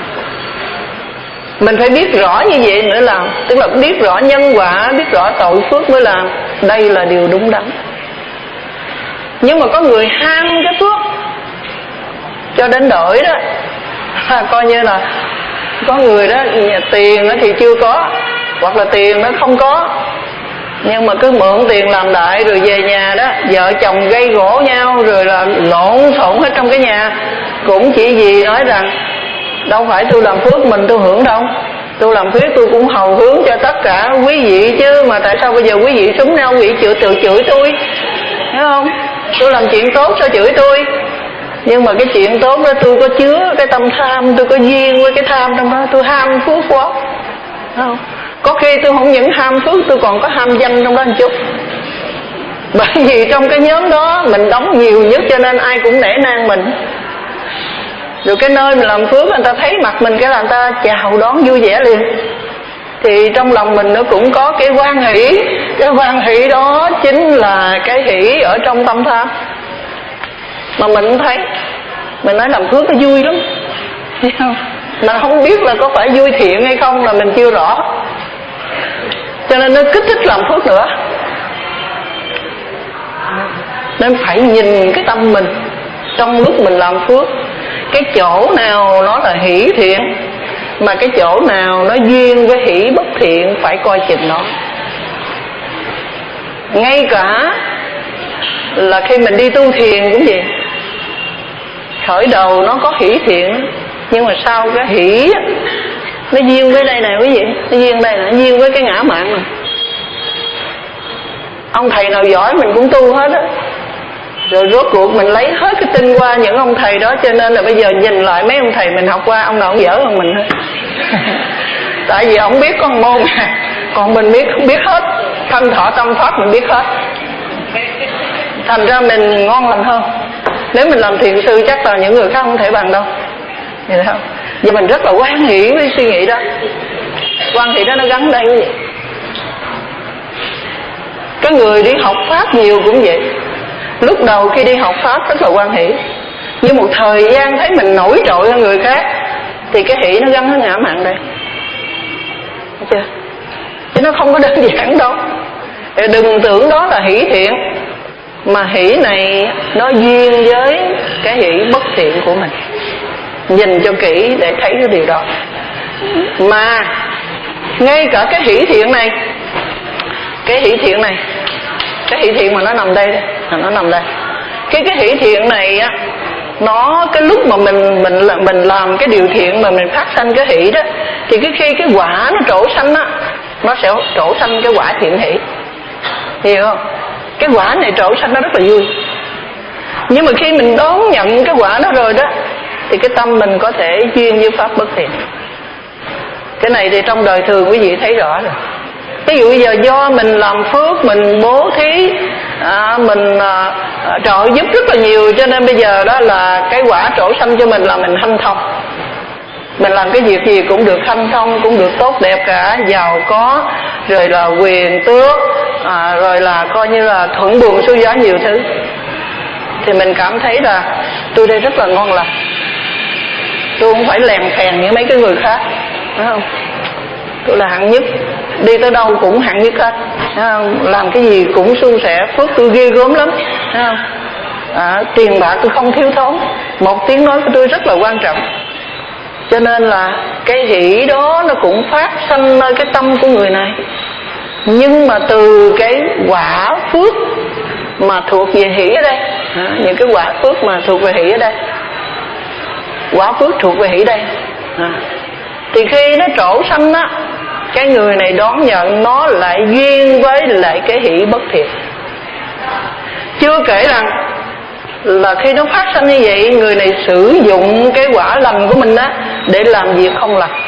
Mình phải biết rõ như vậy nữa làm, tức là biết rõ nhân quả, biết rõ tội phước mới làm. Đây là điều đúng đắn. Nhưng mà có người ham cái phước cho đến đổi đó, à, coi như là có người đó tiền thì chưa có, hoặc là tiền nó không có, nhưng mà cứ mượn tiền làm đại, rồi về nhà đó vợ chồng gây gỗ nhau, rồi là lộn xộn hết trong cái nhà. Cũng chỉ vì nói rằng đâu phải tôi làm phước mình tôi hưởng đâu, tôi làm phước tôi cũng hầu hướng cho tất cả quý vị chứ, mà tại sao bây giờ quý vị súng nhau, quý vị chửi, tự chửi tôi, hiểu không? Tôi làm chuyện tốt sao chửi tôi? Nhưng mà cái chuyện tốt đó tôi có chứa cái tâm tham, tôi có duyên với cái tham trong đó, tôi ham phước quá, không? Có khi tôi không những ham phước, tôi còn có ham danh trong đó một chút. Bởi vì trong cái nhóm đó mình đóng nhiều nhất cho nên ai cũng nể nang mình. Rồi cái nơi mình làm phước người ta thấy mặt mình cái là người ta chào đón vui vẻ liền. Thì trong lòng mình nó cũng có cái hoan hỷ. Cái hoan hỷ đó chính là cái hỷ ở trong tâm tham. Mà mình cũng thấy, mình nói làm phước nó vui lắm, thấy không? Mà không biết là có phải vui thiện hay không là mình chưa rõ, cho nên nó kích thích làm phước nữa. Nên phải nhìn cái tâm mình trong lúc mình làm phước, cái chỗ nào nó là hỷ thiện, mà cái chỗ nào nó duyên với hỷ bất thiện, phải coi chừng nó. Ngay cả là khi mình đi tu thiền cũng vậy, khởi đầu nó có hỷ thiện, nhưng mà sau cái hỷ nó duyên với đây này quý vị, nó duyên đây này, nó duyên với cái ngã mạn này. ông thầy nào giỏi mình cũng tu hết á. Rồi rốt cuộc mình lấy hết cái tinh qua những ông thầy đó, cho nên là bây giờ nhìn lại mấy ông thầy mình học qua, ông nào cũng dở hơn mình hết. Tại vì ông biết con môn, còn mình biết không biết hết. Thanh Thọ Tâm Pháp mình biết hết, thành ra mình ngon lành hơn. Nếu mình làm thiền sư chắc là những người khác không thể bằng đâu, hiểu không? Và mình rất là hoan hỷ với suy nghĩ đó. Hoan hỷ đó nó gắn đây quý vị. Cái người đi học Pháp nhiều cũng vậy. Lúc đầu khi đi học Pháp rất là hoan hỷ, nhưng một thời gian thấy mình nổi trội hơn người khác thì cái hỷ nó gắn nó ngã mạn đây. Thấy chưa? Chứ nó không có đơn giản đâu. Đừng tưởng đó là hỷ thiện, mà hỷ này nó duyên với cái hỷ bất thiện của mình. Nhìn cho kỹ để thấy cái điều đó. Mà ngay cả cái hỷ thiện này, cái hỷ thiện này, cái hỷ thiện mà nó nằm đây đây, nó nằm đây. Cái cái hỷ thiện này á, nó cái lúc mà mình mình mình làm cái điều thiện mà mình phát sanh cái hỷ đó, thì cái khi cái quả nó trổ sanh á, nó sẽ trổ sanh cái quả thiện hỷ, hiểu không? Cái quả này trổ sanh nó rất là vui. Nhưng mà khi mình đón nhận cái quả đó rồi đó, thì cái tâm mình có thể duyên với pháp bất thiện. Cái này thì trong đời thường quý vị thấy rõ rồi. Ví dụ bây giờ do mình làm phước, mình bố thí, à, mình à, trợ giúp rất là nhiều, cho nên bây giờ đó là cái quả trổ sanh cho mình là mình hanh thông. Mình làm cái việc gì cũng được hanh thông, cũng được tốt đẹp cả, giàu có, rồi là quyền tước, à, rồi là coi như là thuận buồm xuôi gió nhiều thứ. Thì mình cảm thấy là tôi đây rất là ngon lành, tôi không phải lèn phèn như mấy cái người khác, phải không? Tôi là hạng nhất, đi tới đâu cũng hạng nhất hết, làm cái gì cũng suôn sẻ, phước tôi ghê gớm lắm, thấy không? À, tiền bạc tôi không thiếu thốn, một tiếng nói của tôi rất là quan trọng. Cho nên là cái hỷ đó nó cũng phát sanh nơi cái tâm của người này. Nhưng mà từ cái quả phước mà thuộc về hỷ ở đây, à, những cái quả phước mà thuộc về hỷ ở đây, quả phước thuộc về hỷ đây, à, thì khi nó trổ sanh á, cái người này đón nhận nó lại duyên với lại cái hỷ bất thiện. Chưa kể rằng là khi nó phát sanh như vậy, người này sử dụng cái quả lành của mình á để làm việc không lành,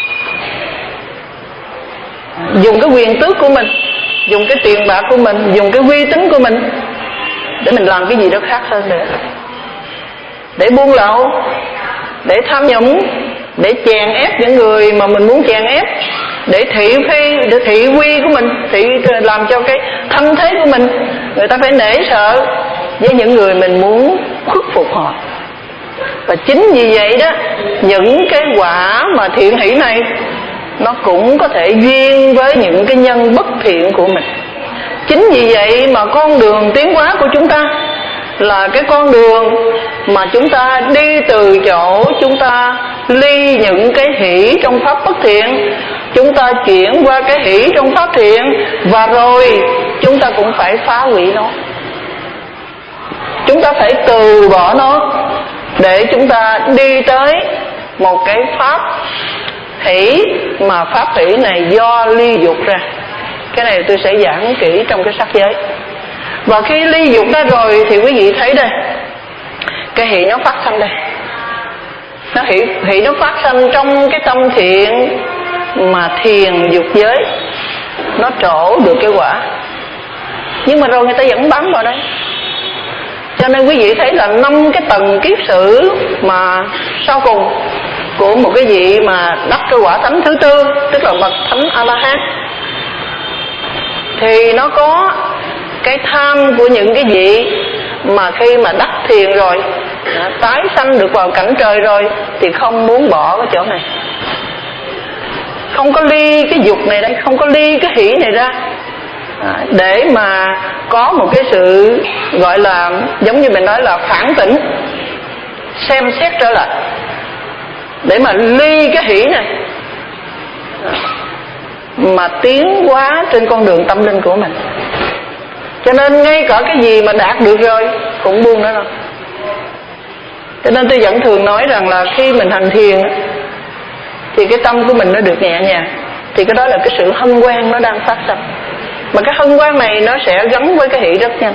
dùng cái quyền tước của mình, dùng cái tiền bạc của mình, dùng cái uy tín của mình để mình làm cái gì đó khác hơn nữa, để buôn lậu, để tham nhũng, để chèn ép những người mà mình muốn chèn ép, để thị phi, để thị uy của mình, thị làm cho cái thanh thế của mình người ta phải nể sợ với những người mình muốn khuất phục họ. Và chính vì vậy đó, những cái quả mà thiện hỷ này nó cũng có thể duyên với những cái nhân bất thiện của mình. Chính vì vậy mà con đường tiến hóa của chúng ta là cái con đường mà chúng ta đi từ chỗ chúng ta ly những cái hỷ trong pháp bất thiện, chúng ta chuyển qua cái hỷ trong pháp thiện, và rồi chúng ta cũng phải phá hủy nó. Chúng ta phải từ bỏ nó để chúng ta đi tới một cái pháp hỷ, mà pháp hỷ này do ly dục ra. Cái này tôi sẽ giảng kỹ trong cái sắc giới. Và khi ly dục ra rồi thì quý vị thấy đây, cái hỷ nó phát sanh đây, nó hỷ, hỷ nó phát sanh trong cái tâm thiện mà thiền dục giới, nó trổ được cái quả. Nhưng mà rồi người ta vẫn bám vào đây. Cho nên quý vị thấy là năm cái tầng kiết sử mà sau cùng của một cái vị mà đắc cái quả thánh thứ tư, tức là bậc thánh A-la-hán, thì nó có cái tham của những cái vị mà khi mà đắc thiền rồi, tái sanh được vào cảnh trời rồi, thì không muốn bỏ cái chỗ này, không có ly cái dục này đây, không có ly cái hỷ này ra, để mà có một cái sự gọi là giống như mình nói là phản tỉnh, xem xét trở lại, để mà ly cái hỷ này mà tiến hóa trên con đường tâm linh của mình. Cho nên ngay cả cái gì mà đạt được rồi cũng buông nó rồi. Cho nên tôi vẫn thường nói rằng là khi mình hành thiền thì cái tâm của mình nó được nhẹ nhàng, thì cái đó là cái sự hân hoan nó đang phát sinh. Mà cái hân hoan này nó sẽ gắn với cái hỷ rất nhanh.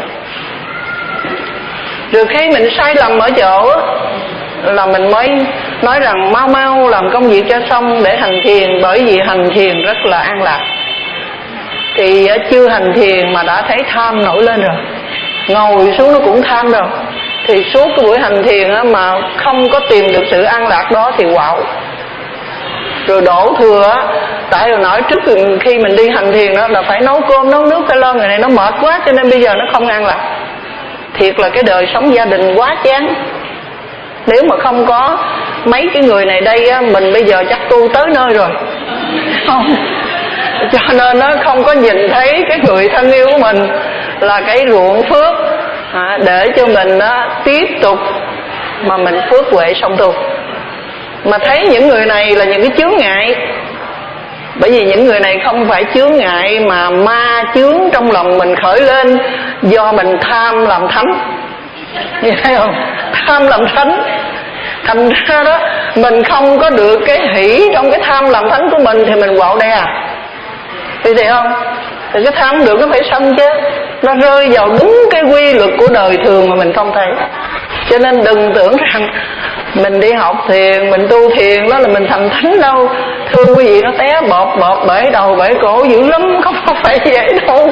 Rồi khi mình sai lầm ở chỗ là mình mới nói rằng mau mau làm công việc cho xong để hành thiền, bởi vì hành thiền rất là an lạc. Thì chưa hành thiền mà đã thấy tham nổi lên rồi, ngồi xuống nó cũng tham rồi, thì suốt cái buổi hành thiền mà không có tìm được sự an lạc đó thì quạo. Rồi đổ thừa, tại hồi nói trước khi mình đi hành thiền đó là phải nấu cơm nấu nước, phải lo người này nó mệt quá, cho nên bây giờ nó không an lạc. Thiệt là cái đời sống gia đình quá chán. Nếu mà không có mấy cái người này đây á, mình bây giờ chắc tu tới nơi rồi. Không, cho nên nó không có nhìn thấy cái người thân yêu của mình là cái ruộng phước à, để cho mình á, tiếp tục mà mình phước huệ song tu. Mà thấy những người này là những cái chướng ngại, bởi vì những người này không phải chướng ngại mà ma chướng trong lòng mình khởi lên do mình tham làm thánh. Nghe thấy không? Tham làm thánh. Thành ra đó mình không có được cái hỷ trong cái tham làm thánh của mình thì mình quạo đè. Thì thấy không? Thì cái tham được nó phải sân chứ. Nó rơi vào đúng cái quy luật của đời thường mà mình không thấy. Cho nên đừng tưởng rằng mình đi học thiền, mình tu thiền đó là mình thành thánh đâu. Thưa quý vị, nó té bọt bọt bể đầu bể cổ dữ lắm, không phải vậy đâu.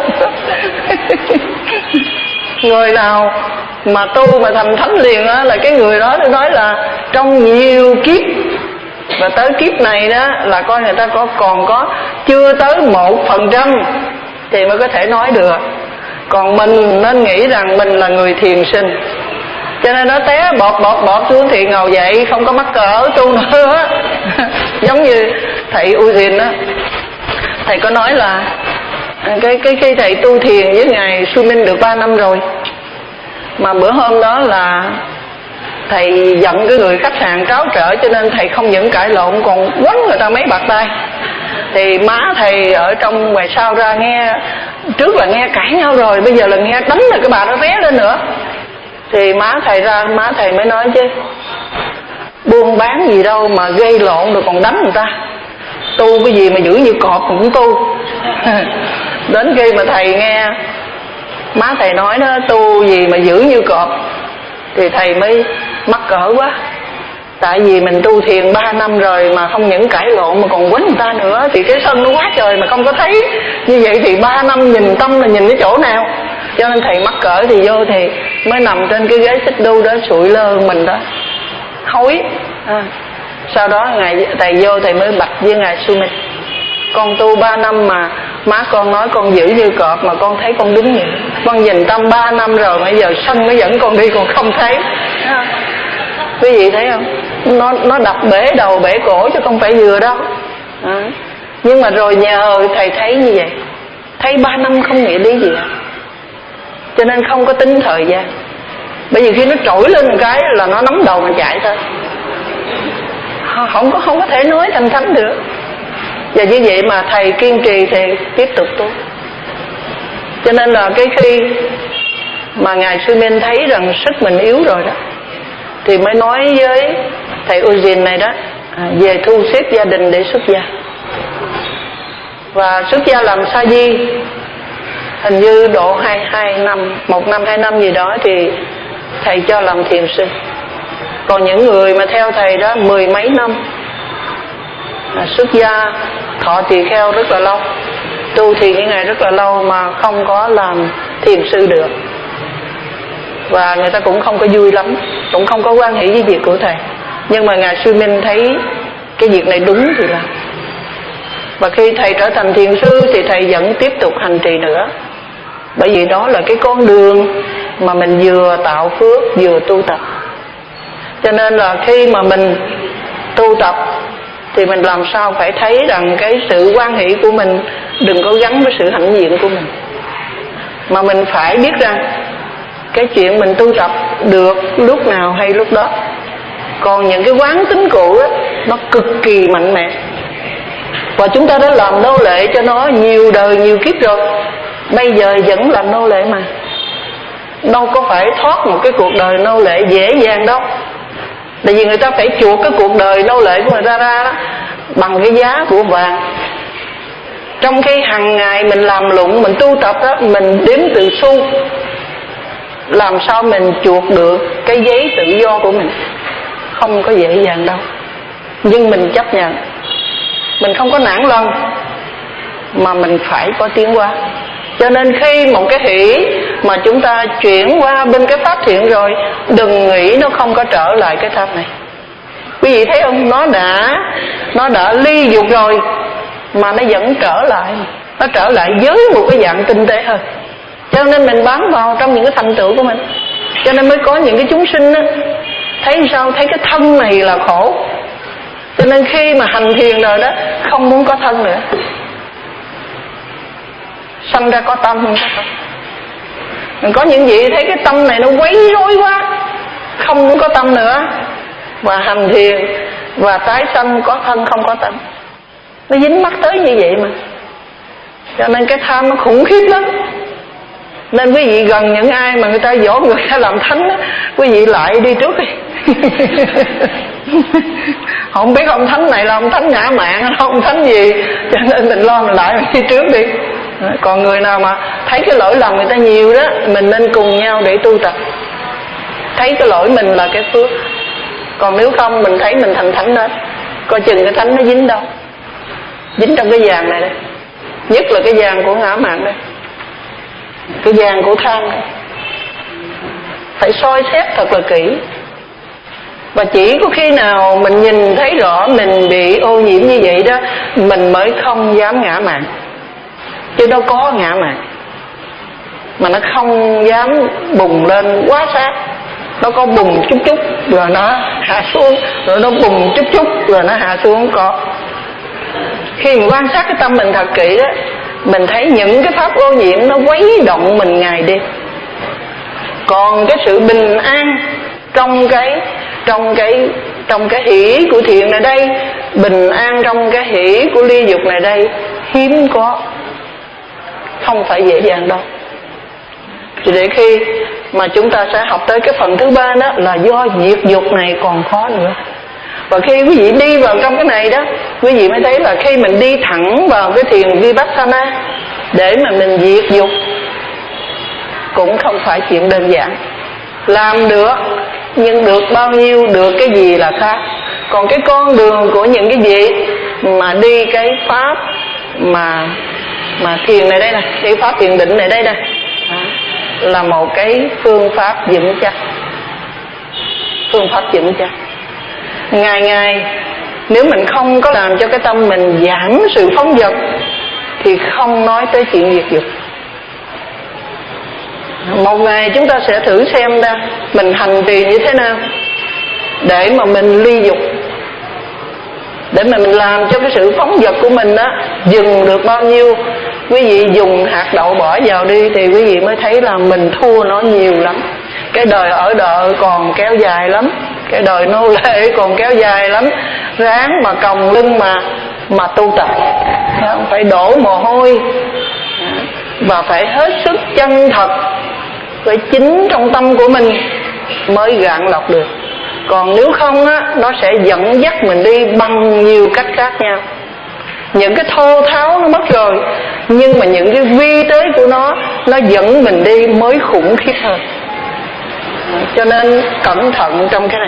Người nào mà tu mà thành thánh liền á là cái người đó tôi nói là trong nhiều kiếp, và tới kiếp này đó là coi người ta có còn có chưa tới một phần trăm thì mới có thể nói được. Còn mình nên nghĩ rằng mình là người thiền sinh, cho nên nó té bọt bọt bọt xuống thì ngồi dậy không có mắc cỡ tu nữa. Giống như thầy Ujin á, thầy có nói là cái cái cái thầy tu thiền với ngài Su Minh được ba năm rồi, mà bữa hôm đó là thầy giận cái người khách hàng tráo trở, cho nên thầy không những cãi lộn còn quánh người ta mấy bạt tay. Thì má thầy ở trong ngoài sau ra nghe, trước là nghe cãi nhau rồi, bây giờ là nghe đánh rồi cái bà nó té lên nữa. Thì má thầy ra, má thầy mới nói chứ buôn bán gì đâu mà gây lộn rồi còn đánh người ta, tu cái gì mà giữ như cọp mà cũng tu. Đến khi mà thầy nghe má thầy nói đó, tu gì mà giữ như cọp, thì thầy mới mắc cỡ quá. Tại vì mình tu thiền ba năm rồi mà không những cãi lộn mà còn quánh người ta nữa, thì cái sân nó quá trời mà không có thấy. Như vậy thì ba năm nhìn tâm là nhìn cái chỗ nào. Cho nên thầy mắc cỡ thì vô thì mới nằm trên cái ghế xích đu đó sụi lơ mình đó, hối à. Sau đó ngày thầy vô thầy mới bạch với ngài Su Minh, con tu ba năm mà má con nói con giữ như cọp mà con thấy con đúng vậy. Con nhìn tâm ba năm rồi bây giờ sân nó dẫn con đi còn không thấy. Quý vị thấy không? Nó nó đập bể đầu bể cổ chứ không phải vừa đâu à. Nhưng mà rồi nhờ thầy thấy như vậy, thấy ba năm không nghĩa lý gì hết, cho nên không có tính thời gian. Bởi vì khi nó trỗi lên một cái là nó nóng đầu mà chạy thôi, không có không có thể nói thành thánh được. Và như vậy mà thầy kiên trì thì tiếp tục tu. Cho nên là cái khi mà ngài Sư Minh thấy rằng sức mình yếu rồi đó, thì mới nói với thầy Ujin này đó à, về thu xếp gia đình để xuất gia. Và xuất gia làm sa di hình như độ hai hai năm, một năm hai năm gì đó thì thầy cho làm thiền sư. Còn những người mà theo thầy đó mười mấy năm à, xuất gia thọ tỳ kheo rất là lâu, tu thiền với ngài rất là lâu mà không có làm thiền sư được. Và người ta cũng không có vui lắm, cũng không có quan hệ với việc của thầy. Nhưng mà ngài Sư Minh thấy cái việc này đúng thì làm. Và khi thầy trở thành thiền sư thì thầy vẫn tiếp tục hành trì nữa. Bởi vì đó là cái con đường mà mình vừa tạo phước vừa tu tập. Cho nên là khi mà mình tu tập thì mình làm sao phải thấy rằng cái sự hoan hỷ của mình đừng có gắn với sự hãnh diện của mình, mà mình phải biết rằng cái chuyện mình tu tập được lúc nào hay lúc đó. Còn những cái quán tính cũ đó, nó cực kỳ mạnh mẽ, và chúng ta đã làm nô lệ cho nó nhiều đời nhiều kiếp rồi, bây giờ vẫn làm nô lệ mà. Đâu có phải thoát một cái cuộc đời nô lệ dễ dàng đâu. Tại vì người ta phải chuộc cái cuộc đời nô lệ của người ta ra đó bằng cái giá của vàng. Trong khi hàng ngày mình làm lụng, mình tu tập đó, mình đếm từ xu, làm sao mình chuộc được cái giấy tự do của mình? Không có dễ dàng đâu. Nhưng mình chấp nhận, mình không có nản lòng, mà mình phải có tiến hóa. Cho nên khi một cái hỷ mà chúng ta chuyển qua bên cái pháp thiện rồi, đừng nghĩ nó không có trở lại cái pháp này. Quý vị thấy không? Nó đã Nó đã ly dục rồi mà nó vẫn trở lại. Nó trở lại với một cái dạng tinh tế hơn. Cho nên mình bám vào trong những cái thành tựu của mình. Cho nên mới có những cái chúng sinh đó, thấy sao? Thấy cái thân này là khổ. Cho nên khi mà hành thiền rồi đó, không muốn có thân nữa. Sanh ra có tâm, không có tâm. Mình có những vị thấy cái tâm này nó quấy rối quá, không muốn có tâm nữa, và hành thiền và tái sanh có thân không có tâm. Nó dính mắc tới như vậy mà. Cho nên cái tham nó khủng khiếp lắm. Nên quý vị gần những ai mà người ta dỗ người ta làm thánh đó, quý vị lại đi trước đi. Không biết ông thánh này là ông thánh ngã mạn, ông thánh gì, cho nên mình lo mình lại mình đi trước đi. Còn người nào mà thấy cái lỗi lầm người ta nhiều đó, mình nên cùng nhau để tu tập. Thấy cái lỗi mình là cái phước. Còn nếu không mình thấy mình thành thánh đó, coi chừng cái thánh nó dính đâu. Dính trong cái vàng này đây. Nhất là cái vàng của ngã mạn đây, cái vàng của tham đây. Phải soi xét thật là kỹ. Và chỉ có khi nào mình nhìn thấy rõ mình bị ô nhiễm như vậy đó, mình mới không dám ngã mạn. Chứ đâu có ngã mạn mà nó không dám bùng lên quá sát. Nó có bùng chút chút rồi nó hạ xuống, rồi nó bùng chút chút rồi nó hạ xuống, không có. Khi mình quan sát cái tâm mình thật kỹ đó, mình thấy những cái pháp ô nhiễm nó quấy động mình ngày đêm. Còn cái sự bình an trong cái trong cái trong cái hỷ của thiện này đây, bình an trong cái hỷ của ly dục này đây hiếm có, không phải dễ dàng đâu. Thì để khi mà chúng ta sẽ học tới cái phần thứ ba đó là do diệt dục này còn khó nữa. Và khi quý vị đi vào trong cái này đó, quý vị mới thấy là khi mình đi thẳng vào cái thiền Vipassana để mà mình diệt dục cũng không phải chuyện đơn giản. Làm được, nhưng được bao nhiêu, được cái gì là khác. Còn cái con đường của những cái vị mà đi cái pháp mà mà thiền này đây nè, cái pháp thiền định này đây nè, là một cái phương pháp vững chắc. Phương pháp vững chắc. Ngày ngày nếu mình không có làm cho cái tâm mình giảm sự phóng dật thì không nói tới chuyện diệt dục. Một ngày chúng ta sẽ thử xem ra mình hành trì như thế nào để mà mình ly dục, để mà mình làm cho cái sự phóng dật của mình á dừng được bao nhiêu. Quý vị dùng hạt đậu bỏ vào đi thì quý vị mới thấy là mình thua nó nhiều lắm. Cái đời ở đợi còn kéo dài lắm, cái đời nô lệ còn kéo dài lắm. Ráng mà còng lưng mà mà tu tập, phải đổ mồ hôi và phải hết sức chân thật, phải chính trong tâm của mình mới gạn lọc được. Còn nếu không á, nó sẽ dẫn dắt mình đi bằng nhiều cách khác nhau. Những cái thô tháo nó mất rồi, nhưng mà những cái vi tế của nó nó dẫn mình đi mới khủng khiếp hơn. Cho nên cẩn thận trong cái này.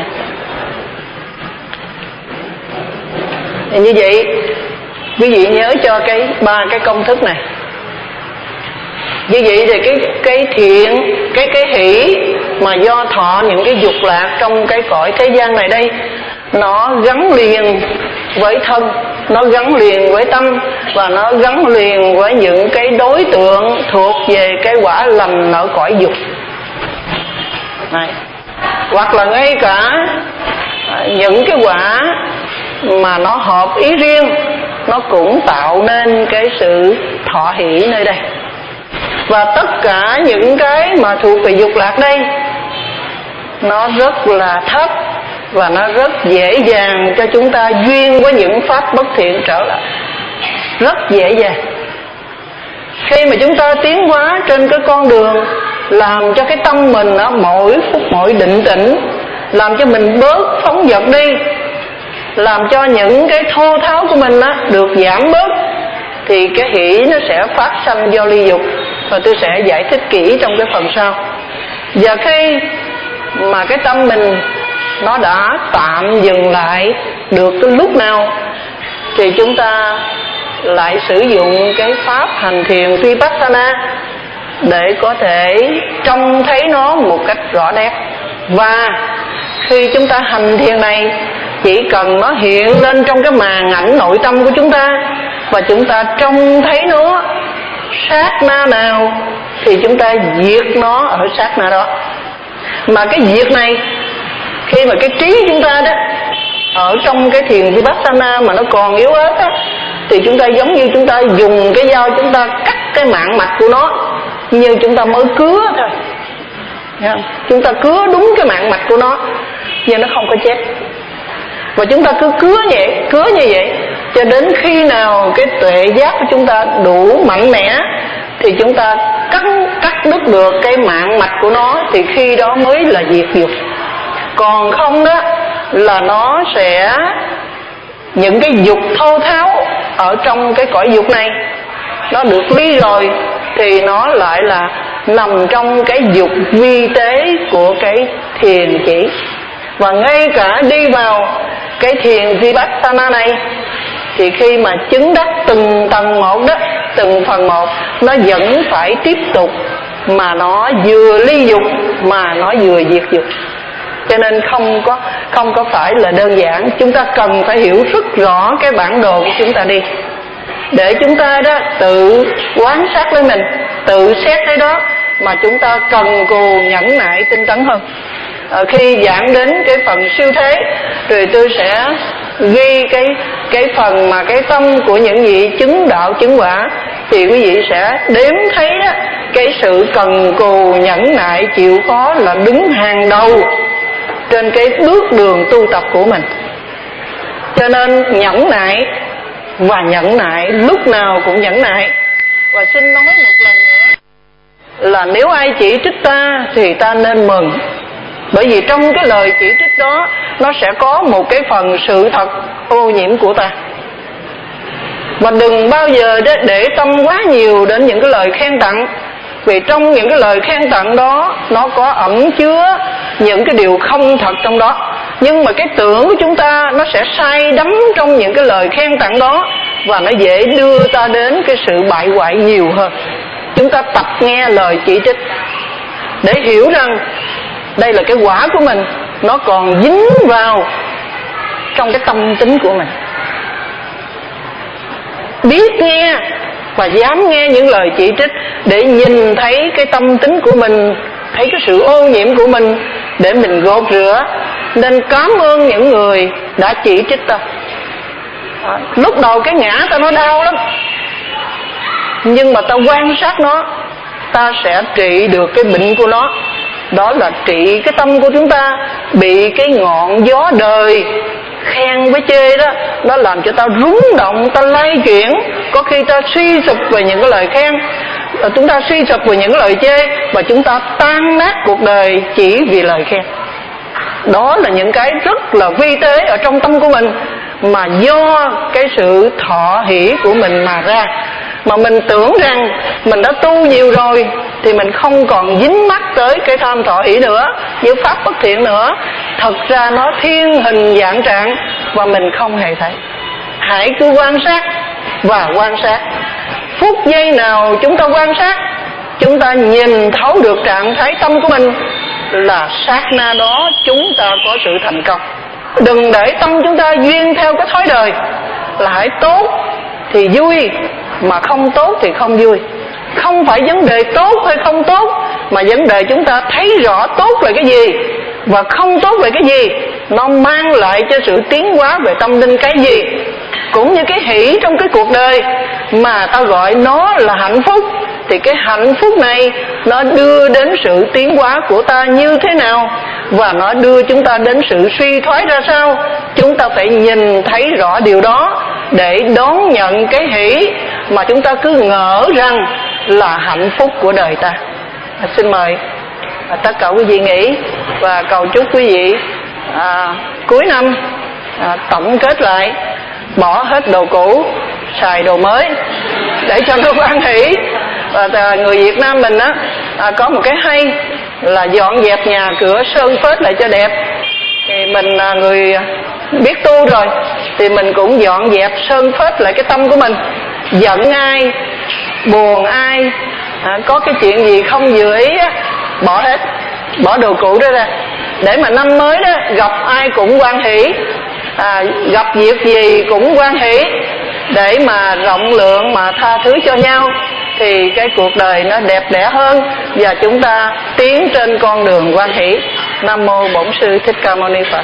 Thì như vậy quý vị nhớ cho cái ba cái công thức này. Như vậy thì cái cái thiện, cái cái hỷ mà do thọ những cái dục lạc trong cái cõi thế gian này đây, nó gắn liền với thân, nó gắn liền với tâm, và nó gắn liền với những cái đối tượng thuộc về cái quả lành ở cõi dục này. Hoặc là ngay cả những cái quả mà nó hợp ý riêng, nó cũng tạo nên cái sự thọ hỷ nơi đây. Và tất cả những cái mà thuộc về dục lạc đây, nó rất là thấp và nó rất dễ dàng cho chúng ta duyên với những pháp bất thiện trở lại. Rất dễ dàng. Khi mà chúng ta tiến hóa trên cái con đường làm cho cái tâm mình đó, mỗi phút mỗi định tĩnh, làm cho mình bớt phóng dật đi, làm cho những cái thô tháo của mình đó được giảm bớt, thì cái hỷ nó sẽ phát sanh do ly dục, và tôi sẽ giải thích kỹ trong cái phần sau. Và khi mà cái tâm mình nó đã tạm dừng lại được cái lúc nào thì chúng ta lại sử dụng cái pháp hành thiền Vipassana để có thể trông thấy nó một cách rõ nét. Và khi chúng ta hành thiền này, chỉ cần nó hiện lên trong cái màn ảnh nội tâm của chúng ta và chúng ta trông thấy nó sát na nào thì chúng ta diệt nó ở sát na đó. Mà cái diệt này, khi mà cái trí chúng ta đó ở trong cái thiền Vipassana mà nó còn yếu ớt á, thì chúng ta giống như chúng ta dùng cái dao chúng ta cắt cái mạng mạch của nó, như chúng ta mới cứa thôi. Chúng ta cứa đúng cái mạng mạch của nó nhưng nó không có chết. Và chúng ta cứ cứa vậy, cứa như vậy cho đến khi nào cái tuệ giác của chúng ta đủ mạnh mẽ thì chúng ta cắt cắt đứt được cái mạng mạch của nó, thì khi đó mới là diệt dục. Còn không đó là nó sẽ, những cái dục thô tháo ở trong cái cõi dục này nó được ly rồi thì nó lại là nằm trong cái dục vi tế của cái thiền chỉ. Và ngay cả đi vào cái thiền Vipassana này thì khi mà chứng đắc từng tầng một đó, từng phần một, nó vẫn phải tiếp tục mà nó vừa ly dục mà nó vừa diệt dục. Cho nên không có không có phải là đơn giản. Chúng ta cần phải hiểu rất rõ cái bản đồ của chúng ta đi, để chúng ta đó tự quan sát lấy mình, tự xét lấy đó mà chúng ta cần cù nhẫn nại tinh tấn hơn. À, khi giảng đến cái phần siêu thế rồi tôi sẽ ghi cái cái phần mà cái tâm của những vị chứng đạo chứng quả, thì quý vị sẽ đếm thấy đó, cái sự cần cù nhẫn nại chịu khó là đứng hàng đầu trên cái bước đường tu tập của mình. Cho nên nhẫn nại và nhẫn nại, lúc nào cũng nhẫn nại. Và xin nói một lần nữa là nếu ai chỉ trích ta thì ta nên mừng, bởi vì trong cái lời chỉ trích đó nó sẽ có một cái phần sự thật ô nhiễm của ta. Và đừng bao giờ để tâm quá nhiều đến những cái lời khen tặng, vì trong những cái lời khen tặng đó nó có ẩn chứa những cái điều không thật trong đó. Nhưng mà cái tưởng của chúng ta nó sẽ say đắm trong những cái lời khen tặng đó, và nó dễ đưa ta đến cái sự bại hoại nhiều hơn. Chúng ta tập nghe lời chỉ trích để hiểu rằng đây là cái quả của mình, nó còn dính vào trong cái tâm tính của mình. Biết nghe và dám nghe những lời chỉ trích để nhìn thấy cái tâm tính của mình, thấy cái sự ô nhiễm của mình để mình gột rửa. Nên cảm ơn những người đã chỉ trích ta. À, lúc đầu cái ngã ta nó đau lắm, nhưng mà ta quan sát nó, ta sẽ trị được cái bệnh của nó. Đó là trị cái tâm của chúng ta bị cái ngọn gió đời khen với chê đó, nó làm cho ta rúng động, ta lay chuyển. Có khi ta suy sụp về những cái lời khen, chúng ta suy sụp về những cái lời chê, và chúng ta tan nát cuộc đời chỉ vì lời khen. Đó là những cái rất là vi tế ở trong tâm của mình, mà do cái sự thọ hỷ của mình mà ra. Mà mình tưởng rằng mình đã tu nhiều rồi thì mình không còn dính mắc tới cái tham thọ hỷ nữa, như pháp bất thiện nữa. Thật ra nó thiên hình dạng trạng và mình không hề thấy. Hãy cứ quan sát và quan sát. Phút giây nào chúng ta quan sát, chúng ta nhìn thấu được trạng thái tâm của mình, là sát na đó chúng ta có sự thành công. Đừng để tâm chúng ta duyên theo cái thói đời, là hãy tốt thì vui, mà không tốt thì không vui. Không phải vấn đề tốt hay không tốt, mà vấn đề chúng ta thấy rõ tốt là cái gì và không tốt là cái gì, nó mang lại cho sự tiến hóa về tâm linh cái gì. Cũng như cái hỷ trong cái cuộc đời mà ta gọi nó là hạnh phúc, thì cái hạnh phúc này nó đưa đến sự tiến hóa của ta như thế nào, và nó đưa chúng ta đến sự suy thoái ra sao. Chúng ta phải nhìn thấy rõ điều đó để đón nhận cái hỷ mà chúng ta cứ ngỡ rằng là hạnh phúc của đời ta. À, xin mời à, tất cả quý vị nghỉ, và cầu chúc quý vị à, cuối năm à, tổng kết lại, bỏ hết đồ cũ, xài đồ mới. để cho nó hoan hỷ. Và người Việt Nam mình á à, có một cái hay là dọn dẹp nhà cửa, sơn phết lại cho đẹp. Thì mình là người biết tu rồi thì mình cũng dọn dẹp sơn phết lại cái tâm của mình. Giận ai, buồn ai, à, có cái chuyện gì không vừa ý á, bỏ hết, bỏ đồ cũ đó ra, để mà năm mới đó gặp ai cũng hoan hỷ, à, gặp việc gì cũng hoan hỷ, để mà rộng lượng mà tha thứ cho nhau, thì cái cuộc đời nó đẹp đẽ hơn và chúng ta tiến trên con đường hoan hỷ. Nam mô Bổn Sư Thích Ca Mâu Ni Phật.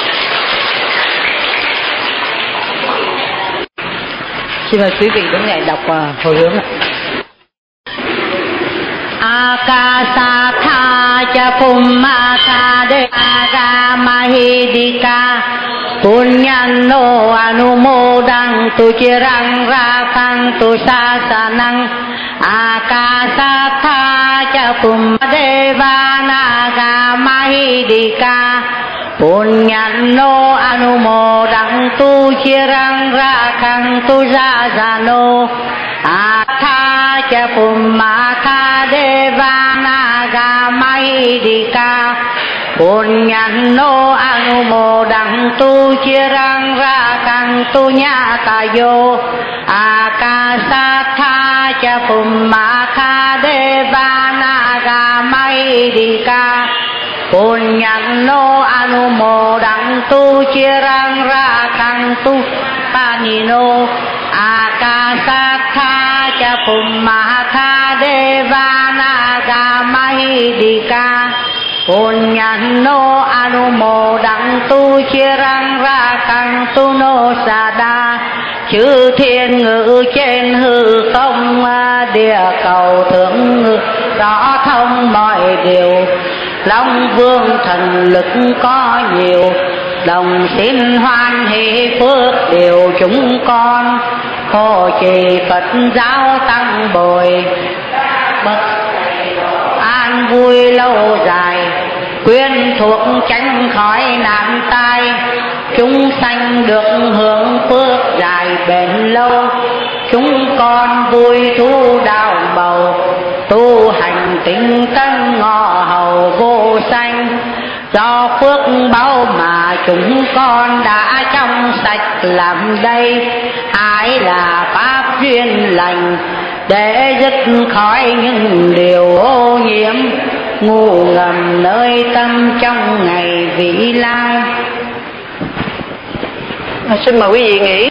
Xin mời quý vị đứng dậy đọc uh, hồi hướng ạ. Akasatha cha pummata de agamahidika punyano anumodantu chirang rakantu sasanang akasatha cha pummadevanagamadika punyano anumodantu chirang rakantu sasano atha cha pummata devanagamadika punyano anumodantu chirang rakantu nyatayo akasatha cha pummata devanagamadika punyano anumodantu chirang rakantu panino akasatha cha pummata devanagamadika punyano anumodantu chirang rakantu no sada chư thiên ngự trên hư không địa cầu thượng ngự rõ thông mọi điều Long Vương thần lực có nhiều đồng xin hoan hỷ phước điều chúng con hộ trì Phật giáo tăng bồi bậc an vui lâu dài quyên thuộc tránh khỏi nạn tai chúng sanh được hưởng phước dài bền lâu chúng con vui thu đào bầu tu hành tinh tấn ngọ hầu vô sanh do phước báu mà chúng con đã trong sạch làm đây ái là pháp duyên lành để dứt khỏi những điều ô nhiễm ngu ngầm nơi tâm trong ngày vĩ lai. Xin mời quý vị nghỉ.